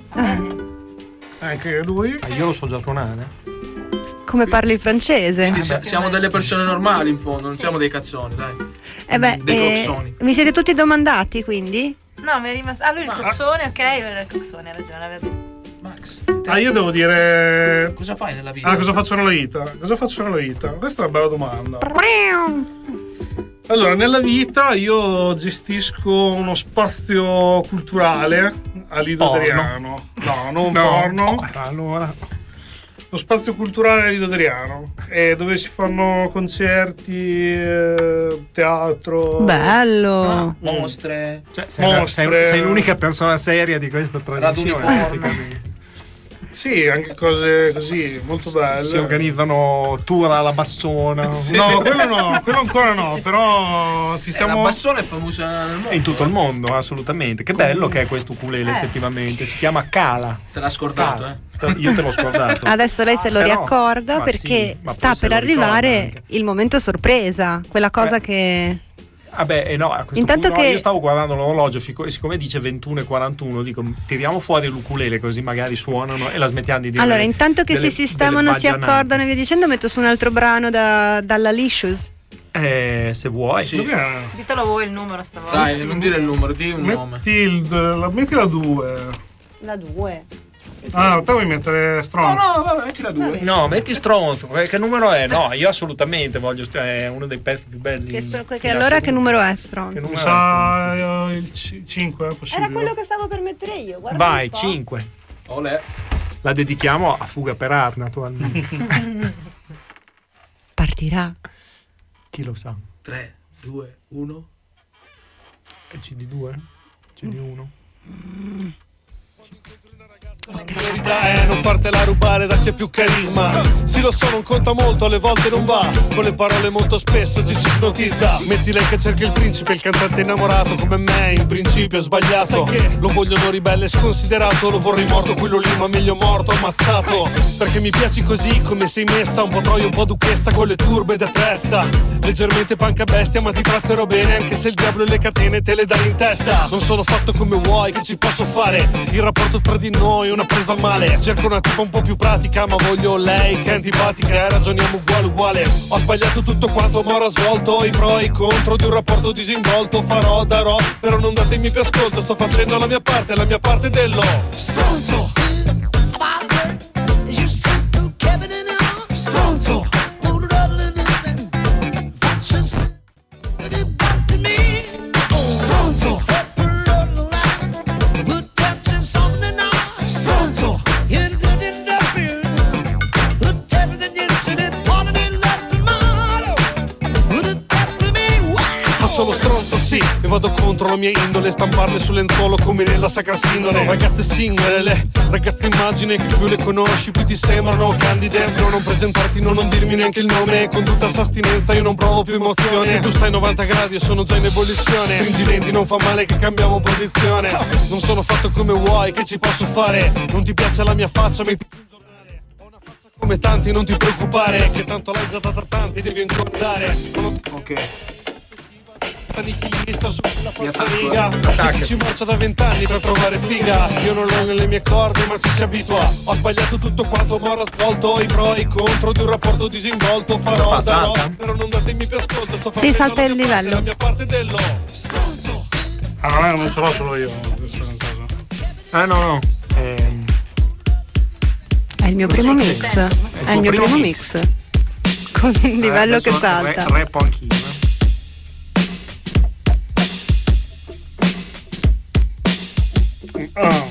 Anche lui. Ah, io lo so già suonare. Come parli il francese? Quindi si- siamo delle persone normali in fondo, non siamo dei cazzoni, dai. Eh beh, dei eh, cozzoni. vi siete tutti domandati quindi? No, mi è rimasto. Ah, lui il coxone, ok? Lui era il coxone, ha ragione. avete- Max, Ah, io devo dire. cosa fai nella vita? Ah, cosa faccio nella vita? Cosa faccio nella vita? Questa è una bella domanda. Allora, nella vita io gestisco uno spazio culturale a Lido Porno. Adriano. No, non No. porno. Allora. Lo spazio culturale a Lido Adriano, è dove si fanno concerti, eh, teatro. Bello. Mostre. Cioè, sei, la- sei- Mostre. sei l'unica persona seria di questa Raduni trasmissione. porno. praticamente. Sì, anche cose così, molto belle. Si organizzano tour alla Bassona. No, quello no, quello ancora no, però ci Eh, la stiamo. Bassona è famosa nel mondo. E in tutto il mondo, assolutamente. Che bello che è questo ukulele, Eh. effettivamente. Si chiama Kala. Te l'ha scordato, Scala. eh? Io te l'ho scordato. Adesso lei se lo Però- riaccorda ma perché sì, ma sta poi se per lo ricorda arrivare anche. il momento sorpresa, quella cosa Eh. che... Vabbè, eh no, a questo Intanto punto no, che- io stavo guardando l'orologio, fico- siccome dice ventuno e quarantuno, dico tiriamo fuori l'ukulele così magari suonano e la smettiamo di dire. Allora, delle- intanto che delle- si sistemano, delle si baggianate. accordano e via dicendo, metto su un altro brano da, dalla Licious. Eh, se vuoi. Sì. Dov'è? Ditelo voi il numero stavolta. Dai, non dire il numero, di un nome. Metti, il, la, metti la due. La due. Ah, te vuoi mettere No, stronzo? no, vabbè, metti la due. No, metti stronzo. Che che numero è? No, io assolutamente voglio. È uno dei pezzi più belli. Che, so- che in allora che assoluto. numero è Che Strong? Mi numero sa eh, il cinque, è possibile. Era quello che stavo per mettere io, è? guarda. Vai, un po'. cinque. Olè. La dedichiamo a Fuga per Art, naturalmente. Partirà. Chi lo sa? tre, due, uno. È C D due? C D uno? La verità è non fartela rubare da chi ha più carisma. Sì, lo so, non conta molto, alle volte non va. Con le parole molto spesso ci si ipnotizza. Metti lei che cerca il principe, il cantante innamorato come me, in principio è sbagliato. Sai che lo vogliono ribelle e sconsiderato. Lo vorrei morto, quello lì, ma meglio morto, ammazzato. Perché mi piaci così, come sei messa. Un po' troia, un po' duchessa, con le turbe depressa. Leggermente panca bestia, ma ti tratterò bene. Anche se il diavolo e le catene te le dai in testa. Non sono fatto come vuoi, che ci posso fare? Il rapporto tra di noi è una presa a male. Cerco una tipa un po' più pratica, ma voglio lei che è antipatica e ragioniamo uguale uguale. Ho sbagliato tutto quanto, ma ora svolto i pro e i contro di un rapporto disinvolto. Farò, darò, però non datemi più ascolto. Sto facendo la mia parte, la mia parte dello stronzo. Stronzo. Stronzo. Stronzo. Faccio lo stronzo, sì, e vado contro la mia indole, stamparle sul lenzuolo come nella sacra sindone. Ragazze singole, le ragazze immagine che più le conosci più ti sembrano candide. No, non presentarti, no, non dirmi neanche il nome, con tutta sta astinenza io non provo più emozione. Se tu stai a novanta gradi io sono già in ebollizione, stringi i denti, non fa male che cambiamo posizione. Non sono fatto come vuoi, che ci posso fare? Non ti piace la mia faccia, metti un giornale. Ho una faccia come tanti, non ti preoccupare, che tanto l'hai già data tanti, devi ancora dare. Ok. Nichilista sulla forza riga, c'è chi ci marcia da vent'anni per provare figa. Io non l'ho nelle mie corde ma ci si abitua. Ho sbagliato tutto quanto ma ho raccolto i pro e i contro di un rapporto disinvolto. Farò, darò, però non datemi più ascolto. Sto sì, salta il livello. La mia parte dello ah, non ce l'ho solo io. Ah no no ehm... È il mio primo mix. È il, è il mio primo, primo mix. mix con un livello eh, che salta. Re, rappo anch'io eh. Oh.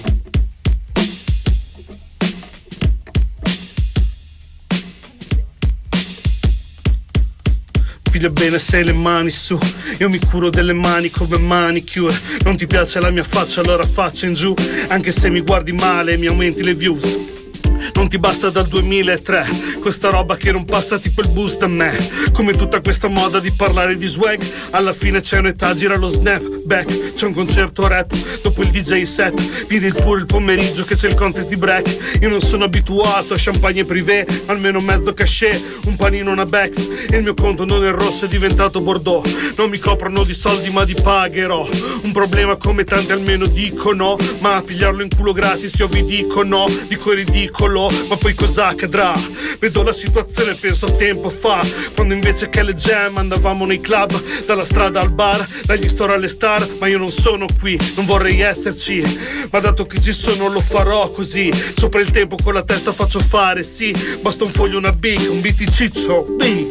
Piglia bene sei le mani su, io mi curo delle mani come manicure. Non ti piace la mia faccia allora faccia in giù, anche se mi guardi male mi aumenti le views. Non ti basta dal duemilatré questa roba che non passa tipo il boost a me. Come tutta questa moda di parlare di swag, alla fine c'è un'età, gira lo snapback. C'è un concerto rap, dopo il D J set vieni pure il pomeriggio che c'è il contest di break. Io non sono abituato a champagne privé, almeno mezzo cachet, un panino, una Bex. E il mio conto non è rosso, è diventato Bordeaux. Non mi coprono di soldi ma di pagherò. Un problema come tanti almeno dicono, ma a pigliarlo in culo gratis io vi dico no. Dico ridicolo, ma poi cosa accadrà? Vedo la situazione e penso a tempo fa, quando invece che le jam andavamo nei club, dalla strada al bar, dagli store alle star. Ma io non sono qui, non vorrei esserci, ma dato che ci sono lo farò così. Sopra il tempo con la testa faccio fare, sì. Basta un foglio, una bic, un beat ciccio, B.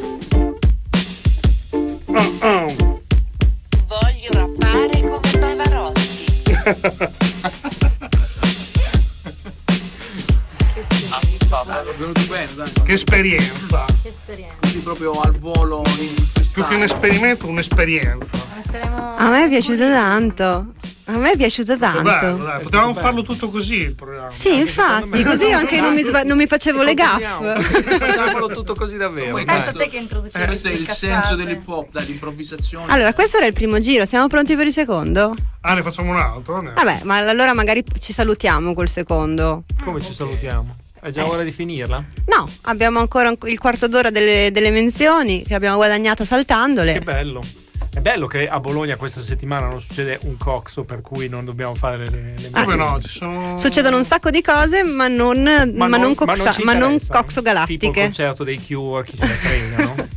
Uh, uh. Voglio rappare come Pavarotti. È venuto bene, dai. Che esperienza. Che esperienza. Così proprio al volo in freestyle. Più che un esperimento, un'esperienza. A me è piaciuto tanto. A me è piaciuto tanto. Bello, dai. Potevamo farlo tutto così il programma. Sì, infatti, così anche non mi, sba- non mi facevo le gaffe. Facciamolo tutto così davvero. Penso te che introduci eh, questo è il senso dell'hip hop, dell'improvvisazione. Allora, questo era il primo giro, siamo pronti per il secondo? Ah, ne facciamo un altro? Ne? Vabbè, ma allora magari ci salutiamo col secondo. Come ci salutiamo? È già ora di finirla? No, abbiamo ancora il quarto d'ora delle, delle menzioni che abbiamo guadagnato saltandole. Che bello. È bello che a Bologna questa settimana non succede un coxo, per cui non dobbiamo fare le, le Come ah, no? Ci sono... Succedono un sacco di cose, ma non, ma ma non, non, coxa, ma non, ma non coxo galattiche. Tipo il concerto dei Cure, chi se ne frega, no?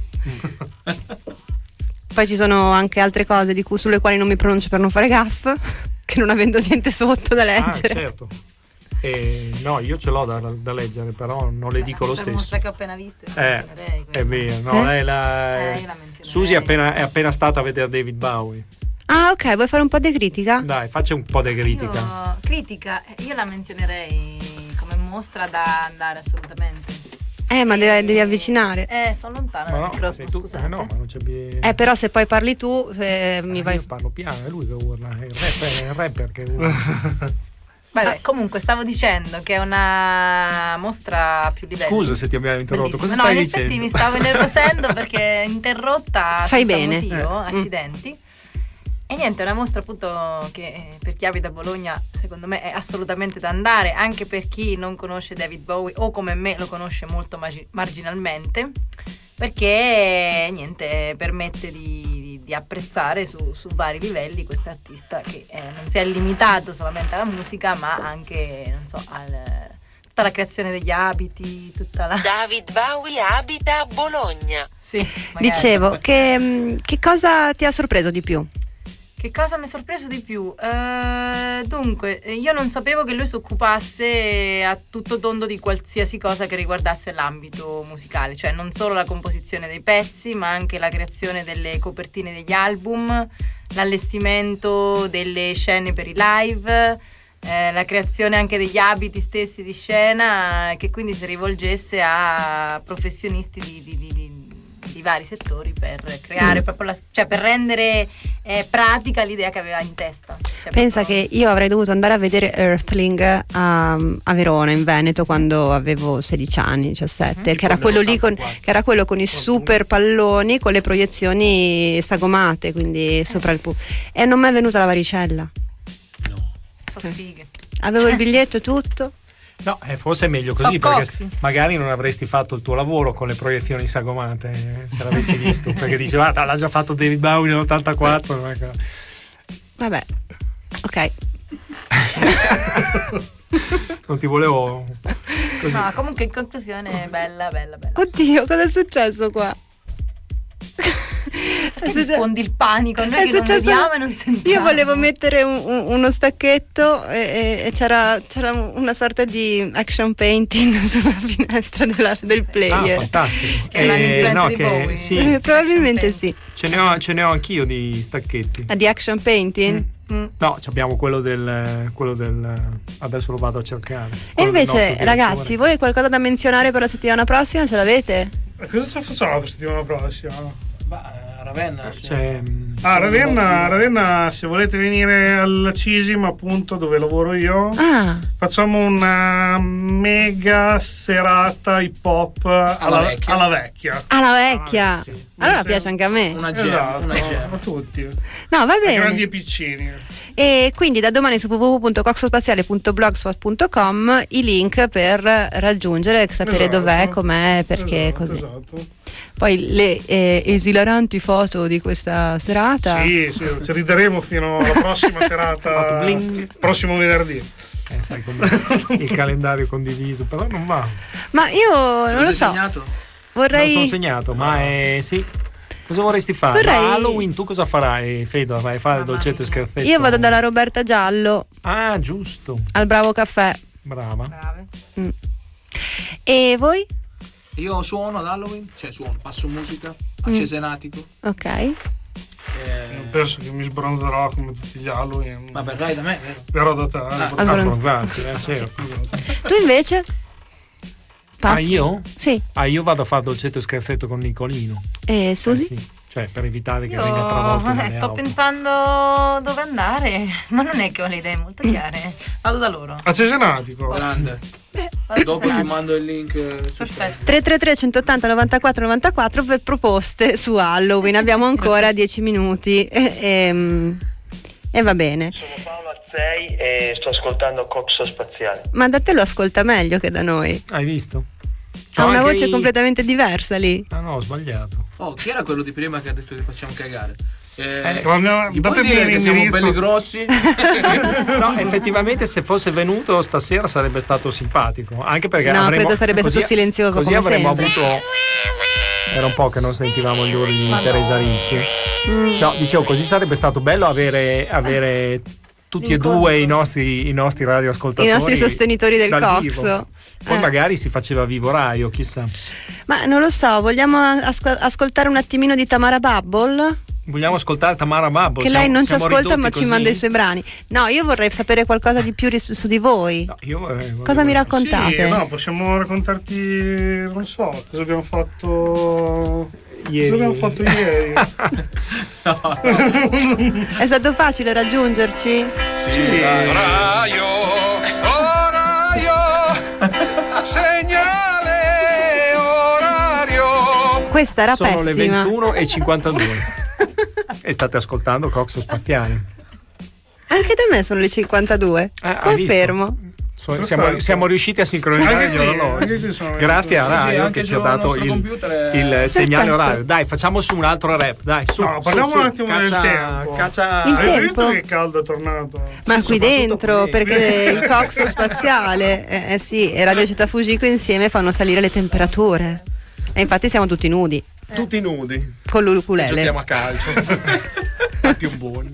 Poi ci sono anche altre cose di cui, sulle quali non mi pronuncio per non fare gaff, che non avendo niente sotto da leggere. Ah, certo. Eh, no, io ce l'ho da, da leggere, però non le dico lo stesso. Mostra che ho appena visto. Eh, è vero, no, eh? è la, eh, Susi è appena, è appena stata a vedere David Bowie. Ah, ok, vuoi fare un po' di critica? Dai, faccia un po' di critica. Io, critica, io la menzionerei come mostra da andare assolutamente. Eh, ma devi, devi avvicinare. Eh, sono lontana dal no, microfono, tu, scusate. Eh no, ma non c'è bi... Eh, però se poi parli tu, eh, mi eh, vai. Io parlo piano, è lui che urla, è il rapper, è il rapper che urla. Vabbè, comunque stavo dicendo che è una mostra a più livelli. Scusa se ti abbiamo interrotto. Bellissima. Cosa no, stai in dicendo? effetti mi stavo interrompendo perché interrotta Fai senza bene. motivo, Eh. accidenti. E niente, è una mostra appunto che eh, per chi abita a Bologna secondo me è assolutamente da andare, anche per chi non conosce David Bowie o come me lo conosce molto magi- marginalmente, perché niente, permette di, di apprezzare su, su vari livelli questo artista che eh, non si è limitato solamente alla musica, ma anche, non so, al, tutta la creazione degli abiti, tutta la... David Bowie abita a Bologna. Sì, magari. Dicevo, che, che cosa ti ha sorpreso di più? Che cosa mi ha sorpreso di più? Uh, dunque, io non sapevo che lui si occupasse a tutto tondo di qualsiasi cosa che riguardasse l'ambito musicale, cioè non solo la composizione dei pezzi, ma anche la creazione delle copertine degli album, l'allestimento delle scene per i live, eh, la creazione anche degli abiti stessi di scena, che quindi si rivolgesse a professionisti di, di, di, di i vari settori per creare mm. proprio la, cioè per rendere eh, pratica l'idea che aveva in testa. Cioè, pensa proprio... che io avrei dovuto andare a vedere Earthling a, a Verona, in Veneto, quando avevo sedici anni, diciassette, mm. che era quello lì con, che era quello con i super palloni con le proiezioni sagomate, quindi eh. sopra il pu- e non mi è venuta la varicella. No. So sfighe. Avevo il biglietto e tutto. No, eh, forse è meglio così, so perché coxi. magari non avresti fatto il tuo lavoro con le proiezioni sagomate eh, se l'avessi visto, perché diceva ah, l'ha già fatto David Bowie nell'ottantaquattro. Vabbè, ok. Non ti volevo così. No, comunque in conclusione bella, bella, bella. Oddio, cosa è successo qua? È diffondi il panico, noi è che non successo... vediamo e non sentiamo. Io volevo mettere un, un, uno stacchetto e, e, e c'era, c'era una sorta di action painting sulla finestra della, del player. Ah, fantastico. È eh, no, di che, sì. eh, probabilmente sì. Ce ne, ho, ce ne ho anch'io di stacchetti. Ah, di action painting? Mm. Mm. No, abbiamo quello del, quello del adesso lo vado a cercare. E invece ragazzi, voi qualcosa da menzionare per la settimana prossima ce l'avete? E cosa facciamo la settimana prossima? Bah, Ravenna. Cioè, ah, Ravenna, Ravenna, se volete venire al Cisim, appunto, dove lavoro io, ah. facciamo una mega serata hip hop alla, alla vecchia. Alla vecchia. Alla vecchia. Ah, sì. Allora sì. piace anche a me. Una gem, esatto, una gem. A tutti. No, va bene. Grandi e piccini. E quindi da domani su w w w punto coxospaziale punto blogspot punto com i link per raggiungere, sapere esatto. dov'è, com'è, perché esatto, così. Esatto. Poi le eh, esilaranti foto di questa serata. Sì, sì, ci rideremo fino alla prossima serata, prossimo venerdì. Eh, sai come il calendario condiviso, però non va. Ma io non lo so. Segnato? Vorrei. Non sono segnato, ma è sì. Cosa vorresti fare? Vorrei... Ma Halloween tu cosa farai, Fedor? Vai a fare dolcetto e scherzetto? Io vado dalla Roberta Giallo. Ah, giusto. Al Bravo Caffè. Brava. Mm. E voi? Io suono ad Halloween, cioè suono, passo musica a mm. Cesenatico. Ok. Eh... Non penso che mi sbronzerò come tutti gli Halloween. Ma verrai da me, vero? Verrò da te. Ah, a sbronzarsi, eh, certo. Tu invece? Passi? Ah, io? Sì. Ah, io vado a fare dolcetto e scherzetto con Nicolino. E Susi? Eh, sì. Cioè, per evitare che io venga travolto eh, sto auto. pensando dove andare, ma non è che ho le idee molto chiare. Vado da loro. A Cesenatico. Grande. Eh, Dopo ti mando il link. Perfetto. tre tre tre centottanta novantaquattro novantaquattro per proposte su Halloween. Abbiamo ancora dieci minuti e, e, e va bene. Sono Paolo Azzei e sto ascoltando Coxo Spaziale. Ma da te lo ascolta meglio che da noi. Hai visto? Ha una voce i... completamente diversa lì. Ah no, ho sbagliato. Oh, chi era quello di prima che ha detto che facciamo cagare? Eh, eh, gli puoi dire che siamo belli grossi? No, effettivamente se fosse venuto stasera sarebbe stato simpatico. Anche perché no, avremmo, credo sarebbe così, stato silenzioso così come avremmo sempre. avuto. Era un po' che non sentivamo gli urli di Teresa Ricci. Mm. No, dicevo, così sarebbe stato bello avere, avere tutti L'incontro. e due i nostri, i nostri radioascoltatori, i nostri sostenitori del dal Cox. vivo. Poi eh. magari si faceva vivo Raio, chissà. Ma non lo so, vogliamo asco- ascoltare un attimino di Tamara Babble? Vogliamo ascoltare Tamara Babbo? Che siamo, lei non ci siamo ascolta ma così? ci manda i suoi brani. No, io vorrei sapere qualcosa di più ris- su di voi. No, io vorrei, vorrei, cosa mi raccontate? Sì, no, possiamo raccontarti, non so, cosa abbiamo fatto ieri. Cosa abbiamo fatto ieri? No, no. È stato facile raggiungerci? Sì, sì. Orario, orario, segnale orario. Questa era Sono pessima. le ventuno e cinquantadue e state ascoltando Coxo Spaziale. Anche da me sono le cinquantadue. Eh, Confermo. So, siamo, siamo riusciti a sincronizzare gli orologi. Grazie a Raio sì, che ci ha dato il, è... il segnale orario. Dai, facciamo su un altro rap. Dai, su. No, parliamo su, un su. attimo Caccia, del tempo. Caccia... Il Hai tempo? visto che caldo è tornato? Ma sì, qui dentro, qui. perché il Coxo spaziale, eh, eh sì, e Radio Città Fujiko insieme fanno salire le temperature. E infatti siamo tutti nudi. Tutti nudi. Con l'ukulele. Giochiamo a calcio. Più buoni.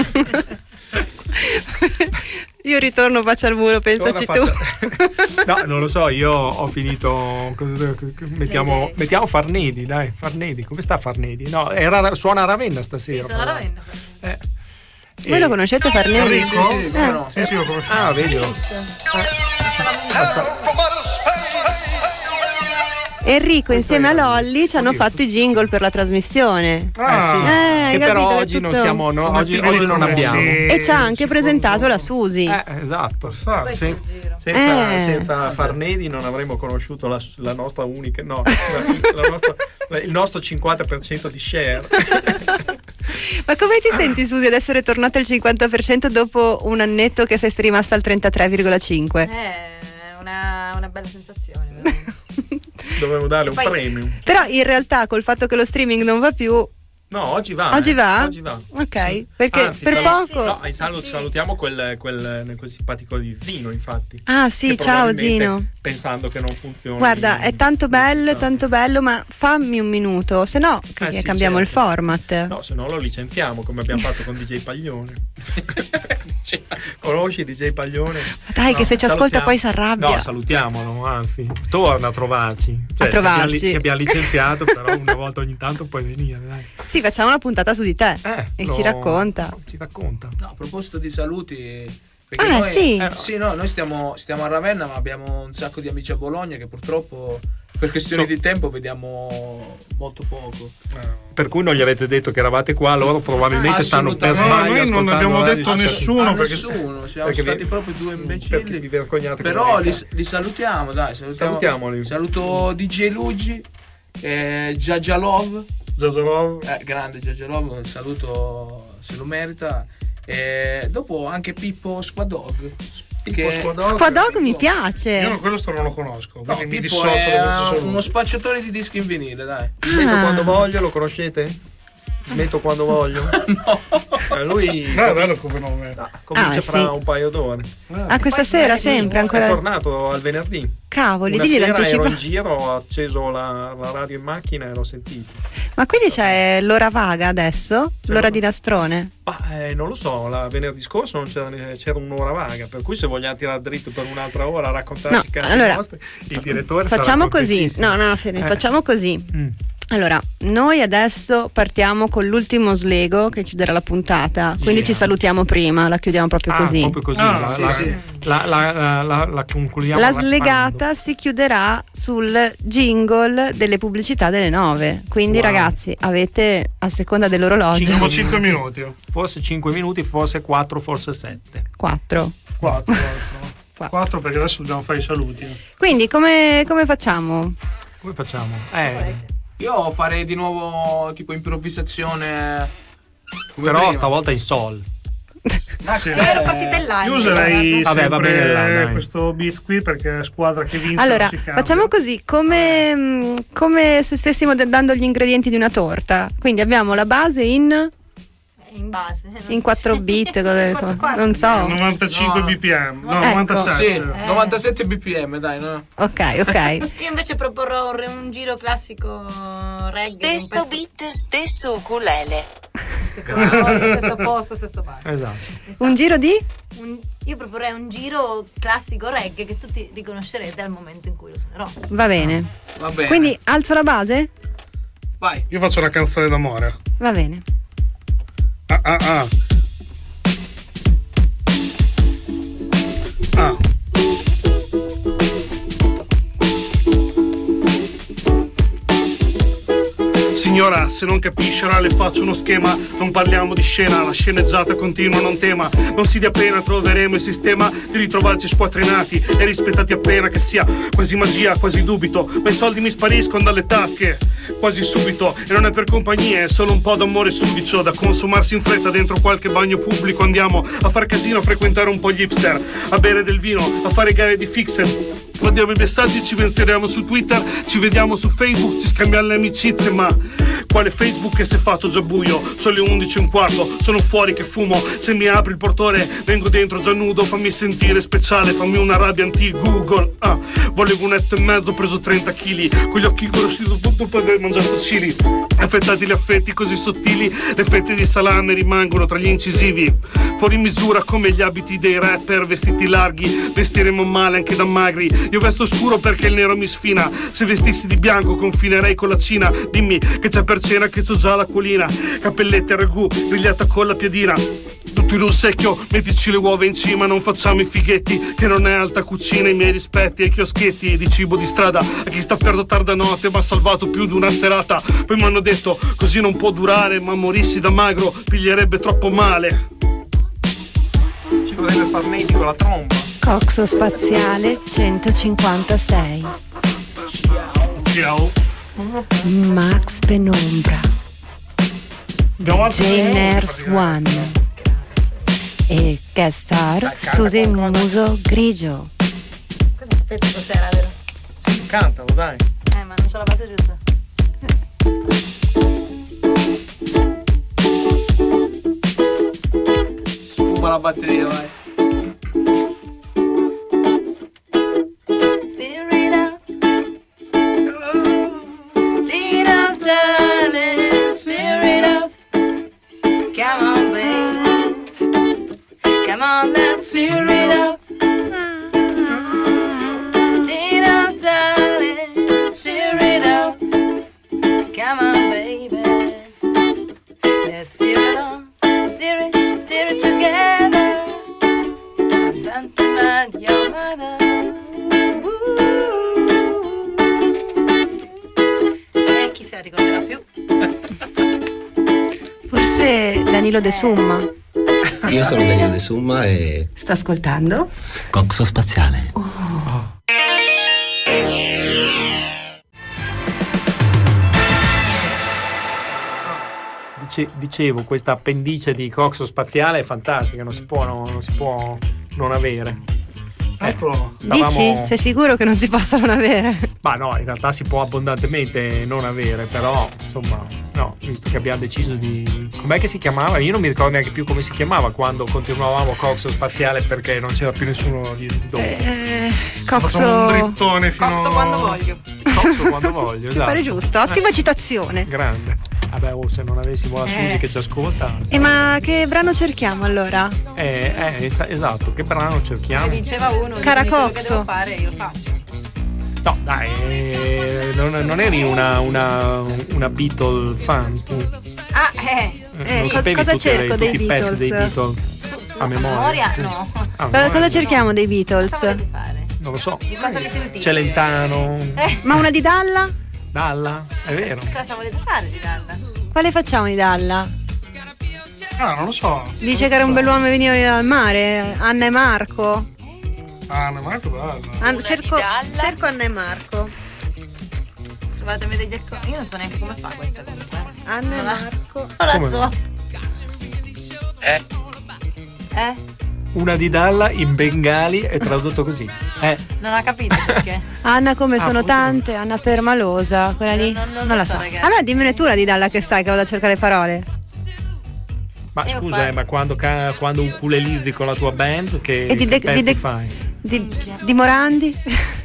Io ritorno faccia al muro, pensaci tu. No, non lo so, io ho finito. Mettiamo, mettiamo Farnedi, dai, Farnedi. Come sta Farnedi? No, era, suona a Ravenna stasera. Sì, suona a Ravenna. Eh. Voi lo conoscete Farnedi? Sì, sì, eh. no. Sì, sì, lo conosco. Ah, vedi. Enrico insieme a Lolli ci hanno fatto i jingle per la trasmissione. Ah, sì. Eh, che però capito, oggi è non tutto- stiamo, no, oggi, oggi non abbiamo. E ci ha anche presentato la Susi. Eh, esatto. Sen- senza, Eh. senza Farnedi non avremmo conosciuto la, la nostra unica, no, la, la nostra, la- il nostro cinquanta per cento di share. Ma come ti senti, Susi, ad essere tornata al cinquanta per cento dopo un annetto che sei rimasta al trentatré virgola cinque? È una, una bella sensazione. veramente. Dovevo darle un poi- premium. Però in realtà col fatto che lo streaming non va più. No, oggi va. Oggi eh. va? Oggi va. Ok, perché Anzi, per salu- poco. No, ai salu- salutiamo quel, quel, quel simpatico di Zino, infatti. Ah, sì, Che ciao, probabilmente, Zino. Pensando che non funzioni. Guarda, è tanto bello, è tanto bello, ma fammi un minuto, se no che- Eh che sì, cambiamo certo. il format. No, se no lo licenziamo come abbiamo fatto con D J Paglione. Conosci D J Paglione? Dai, No, che se ci ascolta salutiamo- poi si arrabbia. No, salutiamolo, anzi, torna a trovarci. Cioè, A trovarci. Ti abbiamo, ti abbiamo licenziato, però una volta ogni tanto puoi venire, dai. Sì, facciamo una puntata su di te e no, ci racconta. Ci racconta. No, a proposito di saluti. Perché Ah, noi, sì. eh, sì, no, noi stiamo, stiamo a Ravenna, ma abbiamo un sacco di amici a Bologna che purtroppo per questioni So- di tempo vediamo molto poco. Per cui non gli avete detto che eravate qua, loro probabilmente stanno per Assolutamente. sbaglio. No, noi non ascoltando abbiamo la detto a radio. nessuno, a perché- nessuno, siamo perché vi- stati proprio due Perché imbecilli. vi vergognate Però così. li, li salutiamo, dai, salutiamo. Salutiamoli. Saluto D J Luigi, eh, Giagia Love. Eh, grande Giagia Love, un saluto, se lo merita. E dopo anche Pippo Squadog. Pippo Squadog. Squadog mi piace. Io questo non lo conosco, No, quindi mi Pippo dissocio è da questo saluto. uno spacciatore di dischi in vinile, dai. Smetto Ah. quando voglio, lo conoscete? Smetto quando voglio. Eh, lui No, è bello come nome. comincia Ah, fra sì. un paio d'ore. Ah, questa sera sempre È ancora. tornato al venerdì. Cavoli, Una digli sera ero d'anticipo. in giro, ho acceso la, la radio in macchina e l'ho sentito. Ma quindi c'è l'ora vaga adesso? L'ora di Nastrone? Ma eh, non lo so, la, venerdì scorso non c'era, c'era un'ora vaga, per cui se vogliamo tirare dritto per un'altra ora a raccontarci No, i casi allora, nostri, il direttore sarà Facciamo così. contentissimo. No, no, fermi, Eh. facciamo così. Mm. Allora, noi adesso partiamo con l'ultimo slego che chiuderà la puntata, quindi Sì. ci salutiamo prima, la chiudiamo proprio Ah, così. proprio così, Ah, la, sì, la, sì. la, la, la, la, la concludiamo La rappando. slegata si chiuderà sul jingle delle pubblicità delle nove. Quindi, Wow. ragazzi, avete a seconda dell'orologio Siamo cinque minuti. Forse cinque minuti, forse quattro, forse sette. quattro. quattro. quattro perché adesso dobbiamo fare i saluti. Quindi, come, come facciamo? Come facciamo? Eh, Io farei di nuovo tipo improvvisazione. Come però prima. stavolta in sol. Max, Io ero partita in live. Io userei Vabbè, va bene là, sempre dai. questo beat qui perché è squadra che vince. Allora, non si cambia. facciamo così, come, mh, come se stessimo de- dando gli ingredienti di una torta. Quindi abbiamo la base in, In base. in quattro bit, cosa- non so. novantacinque No. bpm, no, Ecco. novantasette. Sì, novantasette bpm, dai, no? Ok, ok. Io invece proporrò un, un giro classico reggae. Stesso con pezzi- beat, stesso ukulele. No, stesso posto, stesso passo. Esatto. Un giro di? Un- io proporrei un giro classico reggae che tutti riconoscerete al momento in cui lo suonerò. Va bene. Va bene. Quindi alzo la base? vai. Io faccio una canzone d'amore. Va bene. Ah ah ah. Ah. Signora, se non capisce, ora le faccio uno schema. Non parliamo di scena, la sceneggiata continua, non tema. Non si dia pena, troveremo il sistema di ritrovarci squattrinati e rispettati appena che sia quasi magia, quasi dubito. Ma i soldi mi spariscono dalle tasche quasi subito. E non è per compagnia, è solo un po' d'amore sudicio da consumarsi in fretta dentro qualche bagno pubblico. Andiamo a far casino, a frequentare un po' gli hipster, a bere del vino, a fare gare di fixer. Mandiamo i messaggi, ci penseremo su Twitter, ci vediamo su Facebook, ci scambiamo le amicizie, ma quale Facebook che si è fatto già buio? Sono le undici e un quarto, sono fuori che fumo. Se mi apri il portone vengo dentro già nudo. Fammi sentire speciale, fammi una rabbia anti-Google. Ah, volevo un etto e mezzo, ho preso trenta chili, con gli occhi grossi dopo aver mangiato chili. Affettati gli affetti così sottili, le fette di salame rimangono tra gli incisivi. Fuori misura come gli abiti dei rapper, vestiti larghi, vestiremo male anche da magri. Io vesto scuro perché il nero mi sfina. Se vestissi di bianco confinerei con la Cina. Dimmi che c'è per cena che c'ho già l'acquolina. Cappellette a ragù, grigliata con la piadina. Tutto Chiudo un secchio, mettici le uova in cima, non facciamo i fighetti, che non è alta cucina, i miei rispetti ai chioschetti di cibo di strada, a chi sta per tarda notte ma ha salvato più di una serata. Poi mi hanno detto così non può durare, ma morissi da magro piglierebbe troppo male. Ci potrebbe far medico con la tromba. Coxo spaziale centocinquantasei. Ciao. Max Penombra. Jane Nurse One. E guest star Susi Muso Grigio. Cosa sapete cos'era, vero? Sì, cantalo, dai. Eh, ma non c'ho la base giusta. Sfuma la batteria, vai. Steer it up. Lean up, darling. Steer it up. Come on, baby. Come on, let's steer it up. Lean up, darling. Steer it up. Come on, baby. Let's steer it on. Steer it, steer it together. I'm dancing like your mother. E chi se la ricorderà più? Forse Danilo De Summa. Io sono Danilo De Summa e Sto ascoltando Coxo Spaziale. Dice- dicevo, questa appendice di Coxo Spaziale è fantastica, non si può, no- non si può non avere. Eccolo. Stavamo- Dici? Sei sicuro che non si possono avere? Ma no, in realtà si può abbondantemente non avere, però insomma, no, visto che abbiamo deciso di... Com'è che si chiamava? Io non mi ricordo neanche più come si chiamava quando continuavamo Coxo Spaziale perché non c'era più nessuno di di dopo. Eh, Facciamo un Coxo. drittone fino Coxo quando voglio. Coxo quando voglio, Mi esatto. pare giusto, ottima citazione. Grande. Vabbè, oh, se non avessimo la Susi Eh. che ci ascolta. E ma che brano cerchiamo allora? Eh, eh, es- esatto, che brano cerchiamo? Mi diceva uno, Cara dimmi quello che Coxo. devo fare, io lo faccio. No, dai, eh, non, non eri una, una, una Beatle fan tu? Ah, eh. Eh, Non co- sapevi cosa tutte- cerco tutti dei i pezzi dei Beatles? Beatles a memoria? Memoria? No. Ah, Cosa, memoria cosa no. cerchiamo dei Beatles? Cosa volete fare? Non lo so. Di cosa vi sentite? Celentano, Eh, Ma una di Dalla? Dalla, è vero. cosa volete fare di Dalla? Quale facciamo di Dalla? Ah, non lo so. Dice che era un bell'uomo e venivano dal mare. Anna e Marco. Ah, ma è bella. An- cerco, cerco Anna e Marco. Trovatemi degli accordi. Io non so neanche come fa questa comunque. Anna e Non la- Marco. Non la Come so. Eh? Eh? Una di Dalla in bengali è tradotto così. Eh, Non ha capito perché. Anna come Ah, sono forse tante, Anna Permalosa, quella lì. Non- non Non lo la so, so. ragazzi. Allora dimmene tu la di Dalla che sai che vado a cercare le parole. ma Io scusa, fa- eh, ma quando, ca- quando ukulelizzi con la tua band, che, E di che de- pezzi di de- fai? Di, di Morandi?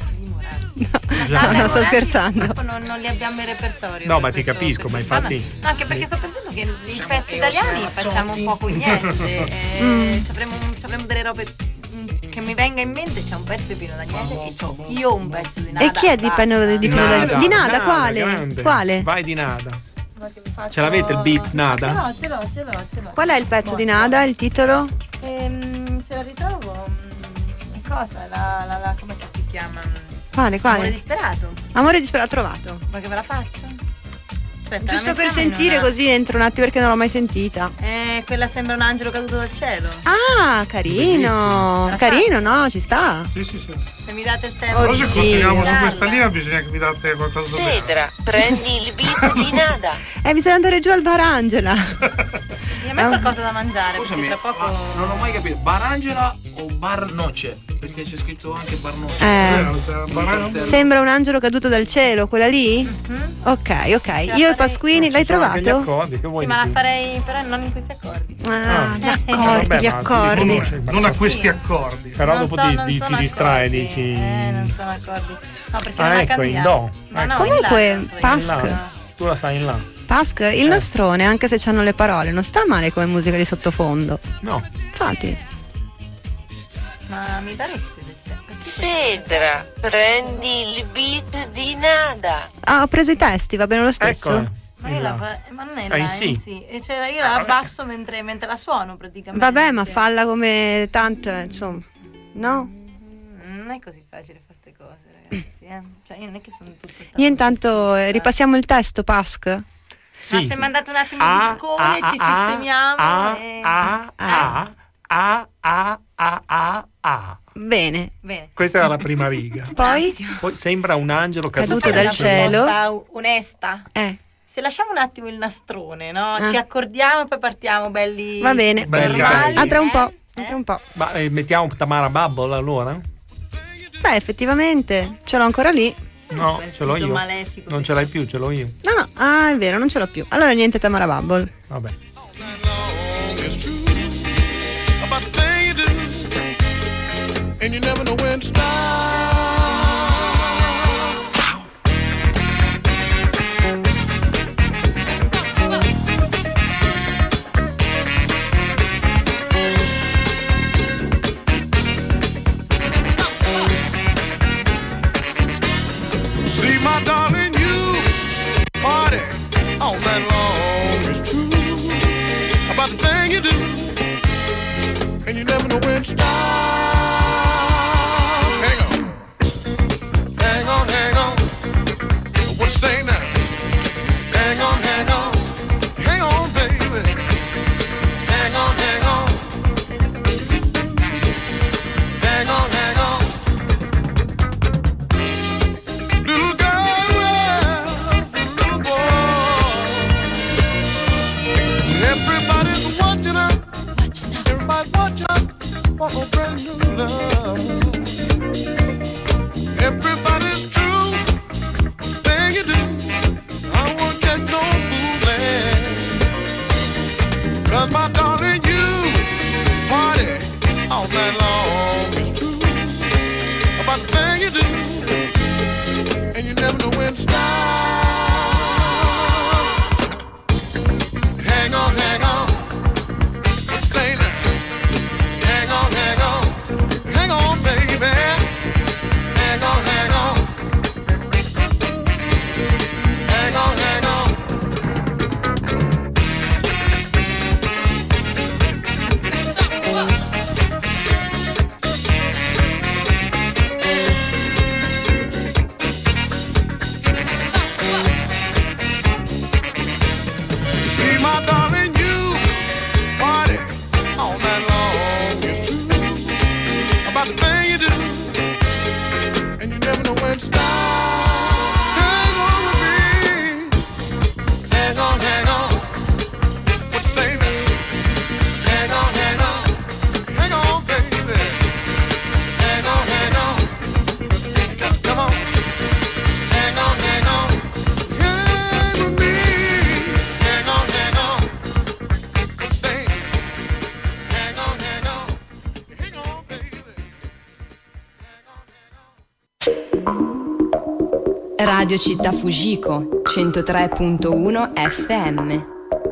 No, no, sto scherzando. Non, non li abbiamo in repertorio. No, per ma ti questo- capisco, per ma questo- infatti- no, anche perché sto pensando che i pezzi italiani facciamo un poco niente. eh, Mm. ci avremo, ci avremo delle robe mm, che mi venga in mente. C'è un pezzo di Pino Daniele e c'ho io un pezzo di Nada. E chi è di basta. Pino di Pino Nada, Daniele? Di Nada, Nada, quale? grande. Quale? Vai di Nada. Guarda che vi faccio- Ce l'avete il beat Nada? Ce l'ho, ce l'ho, ce l'ho, ce l'ho. Qual è il pezzo di Nada? Il titolo? Ehm, se lo ritrovo. mm, Cosa? La, la, la, come che si chiama? Quale, Amore quale? disperato. Amore disperato trovato. Vuoi che ve la faccio? Aspetta, Giusto la per mettiamo in sentire una- così entro un attimo perché non l'ho mai sentita. Eh, quella sembra un angelo caduto dal cielo. Ah, carino. Bellissimo. Carino, no? Ci sta. Sì, sì, sì. Se mi date il tempo. Però se Oddio. continuiamo su Dalla. questa linea bisogna che vi date qualcosa da bere. Fedra, prendi il beat di Nada. Eh, bisogna andare giù al bar Angela. Di a me qualcosa da mangiare, Scusami, perché tra poco. ma non ho mai capito. Barangela o Bar Noce? Perché c'è scritto anche Bar Noce. Eh, sembra un angelo caduto dal cielo, quella lì? Ok, ok. Io e Pasquini, l'hai trovato? Accordi, che vuoi Sì, di ma la più? farei però non in questi accordi. Ah, gli accordi, vabbè, gli ma accordi. non- Non a questi accordi. Però Non dopo so- ti, non ti- sono ti distrai e accordi. dici. Eh, non sono accordi. No, perché Ah, non la ecco, in candiamo. do. Ma no, Comunque, in la, Pasc. In là. Tu la sai in là. Pasc, il nostrone, anche se c'hanno le parole, non sta male come musica di sottofondo. No. Infatti. Ma mi daresti del tempo? Fedra, prendi il beat di Nada. Ah, ho preso i testi, va bene lo stesso? Ecco. Ma io la, fa- ma non è Ah, la in in sì. sì. E cioè, io la abbasso mentre, mentre la suono praticamente. Vabbè, ma falla come tanto, insomma. No? Mm, Non è così facile fare queste cose, ragazzi. Eh? Cioè, io non è che sono tutta sta Io intanto eh, ripassiamo il testo, Pasc. Ma se mandate un attimo Ah, di scone, ah, ci ah, sistemiamo. ah, e... ah, ah, ah, ah, ah, ah, ah. Bene. Bene. Questa era la prima riga. Poi? Poi sembra un angelo caduto, Caduto dal Una cielo. proposta onesta. Eh. Se lasciamo un attimo il nastrone, no? Ah. Ci accordiamo e poi partiamo belli. Va bene. Belli normali. A tra un po'. Eh? A tra un po'. Ma eh, mettiamo Tamara Bubble allora? Beh, effettivamente, ce l'ho ancora lì. No, Quel ce l'ho sito io. malefico Non che ce l'hai più, ce l'ho io. No, no. Ah, è vero, non ce l'ho più. Allora niente Tamara Bubble. Vabbè. About the thing you do, and you never know when to stop. See, my darling, you party all night long. It's true about the thing you do, and you never know when to stop. Hang on, hang on, hang on. What you say now? Hang on, hang on, hang on, baby. Hang on, hang on, hang on, hang on. Little girl, little boy. Everybody's watching her. Everybody's watching her for a brand new love. Everybody's true. Thing you do, I won't catch no fooling. 'Cause my darling, you party all night long. It's true about the thing you do, and you never know when to stop. Hang on, hang on. What you say now? Hang on, hang on. Hang on, baby. Hang on, hang on. Hang on, hang on. See, my darling, you party all night long. It's true about the thing you do, and you never know when to stop. Hang on with me. Hang on, hang on. What you say now? Hang on, hang on. Hang on, baby. Hang on, hang on. Come on. Hang on, hang on. Hang with me. Hang on, hang on. What you say? Hang on, hang on. Hang on, baby. Radio Città Fujiko centotré punto uno F M.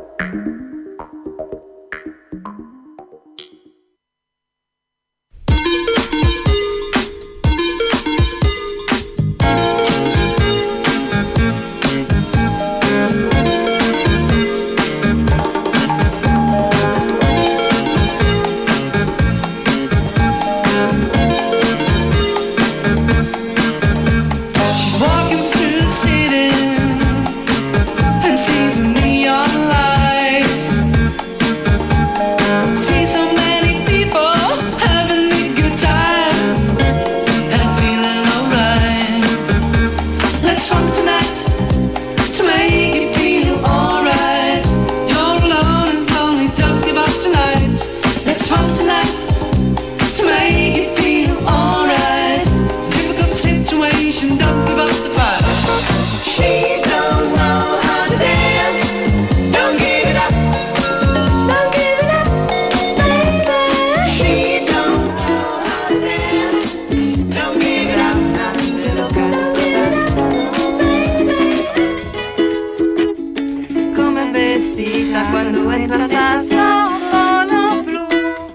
Walking through the city and sees the neon lights. See so many people having a good time and feeling alright. Let's funk tonight to make you feel alright. You're alone and lonely, don't give up tonight. Let's funk tonight to make you feel alright. Difficult situation, don't give up the fight. She don't know how to dance. Don't give it up. Don't give it up, baby. She don't know how to dance. Don't give it up. Come vestita quando entra il sassofono blu,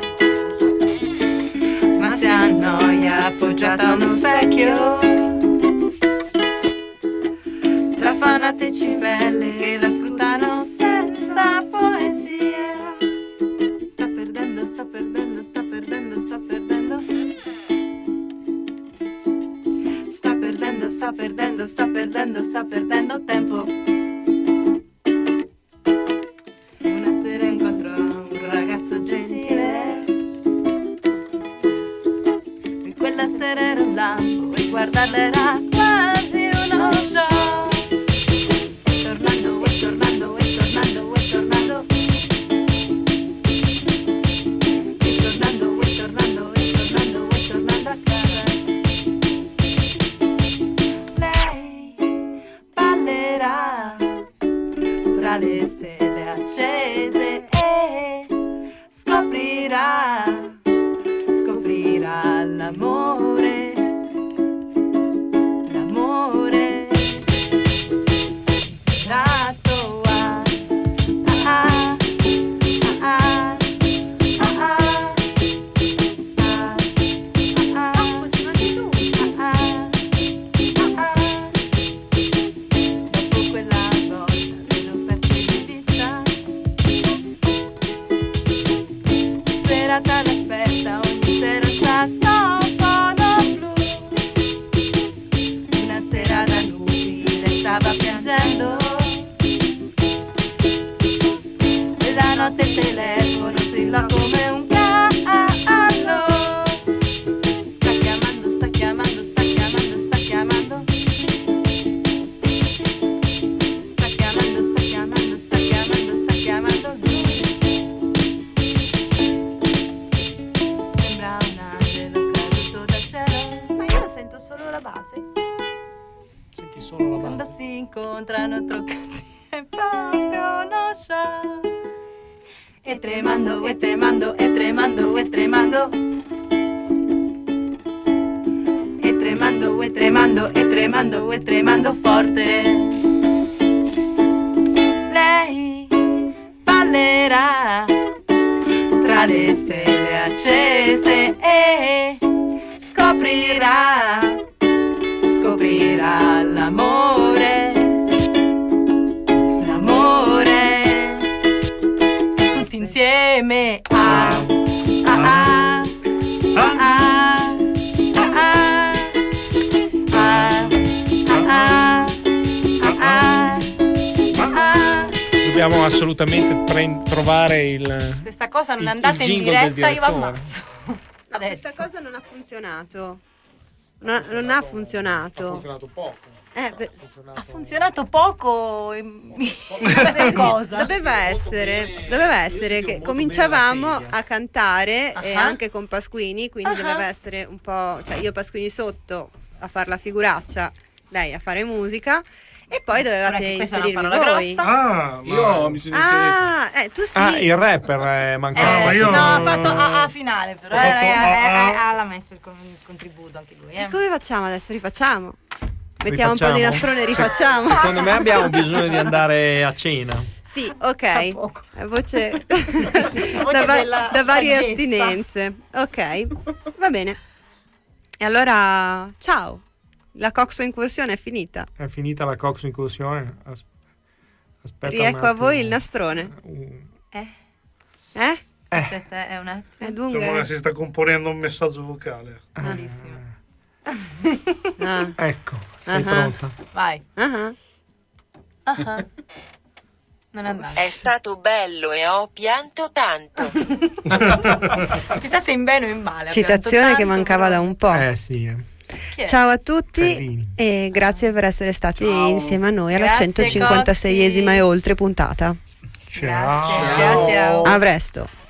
ma si annoia appoggiata a uno specchio, tra fanatici belle che la scrutano guardarla era quasi uno show. E tornando, e tornando, e tornando, e tornando. E tornando, e tornando, e tornando, e tornando a casa. Lei ballerà tra le stelle accese e scoprirà, scoprirà l'amore, l'amore ispirato a ah, ah, ah, ah, ah, ah, ah, ah, questo anche tu, ah, ah, ah, ah. Dopo quella volta l'ho perso di vista, disperata l'aspetta ogni sera il sassofono blu. Una sera da nubile stava piangendo e la notte il telefono strilla come un gallo. Sta chiamando, sta chiamando, sta chiamando, sta chiamando. Sta chiamando, sta chiamando, sta chiamando, sta chiamando lui. Sembra un angelo caduto dal cielo, ma io sento solo la base. Senti solo la Quando base. si incontrano toccarsi è proprio uno show. E tremando, e tremando, e tremando, e tremando. E tremando, e tremando, e tremando, e tremando forte. Lei ballerà tra le stelle accese e scoprirà, scoprirà l'amore, l'amore, tutti insieme. Ah, ah, ah, ah, ah, ah, ah, ah, ah, ah, ah. Dobbiamo assolutamente pre- trovare il. Se sta cosa non il- andate il in jingle del diretta io vi direttore. ammazzo. No, Adesso. questa cosa non ha funzionato. Non, non ha funzionato. Ha funzionato poco. Eh, beh, Ha funzionato poco in in cosa? doveva essere, doveva essere che cominciavamo a cantare e Ah. anche con Pasquini, quindi Ah. doveva essere un po', cioè io Pasquini sotto a fare la figuraccia, lei a fare musica e poi dovevate Ora che questa è una inserirmi parola voi. grossa. Ah, Io mi sono inserito. Ah, eh, tu sì. Ah, il rapper è mancato. Eh, ma io- no, ha fatto a, a finale però Ho eh, fatto eh, A- eh, ha messo il, con- il contributo anche lui E eh. come facciamo adesso? Rifacciamo? Mettiamo un po' Rifacciamo? di nastrone e rifacciamo. Secondo me abbiamo bisogno di andare a cena. Sì, ok. poco. A voce, Voce da, va- della da varie saggezza. astinenze. Ok, va bene. E allora, ciao. La Coxo incursione è finita. È finita la Cox incursione. As- Aspetta un Riecco a attimo. voi il nastrone. Uh, Eh, Eh? aspetta eh, un attimo. Eh, Cioè, dunque. si sta componendo un messaggio vocale. Bellissimo. Ah, Ecco, sei Ah. pronta? Vai. ah, Ah. Non è andato. È stato bello e ho pianto tanto. Si sa se in bene o in male. ha Citazione pianto che tanto, mancava però. da un po'. Eh sì. eh. Chi è? Ciao a tutti Ferrini. e grazie per essere stati Ciao. insieme a noi alla Grazie, centocinquantaseiesima Coxi. e oltre puntata. Grazie. Ciao ciao. A presto.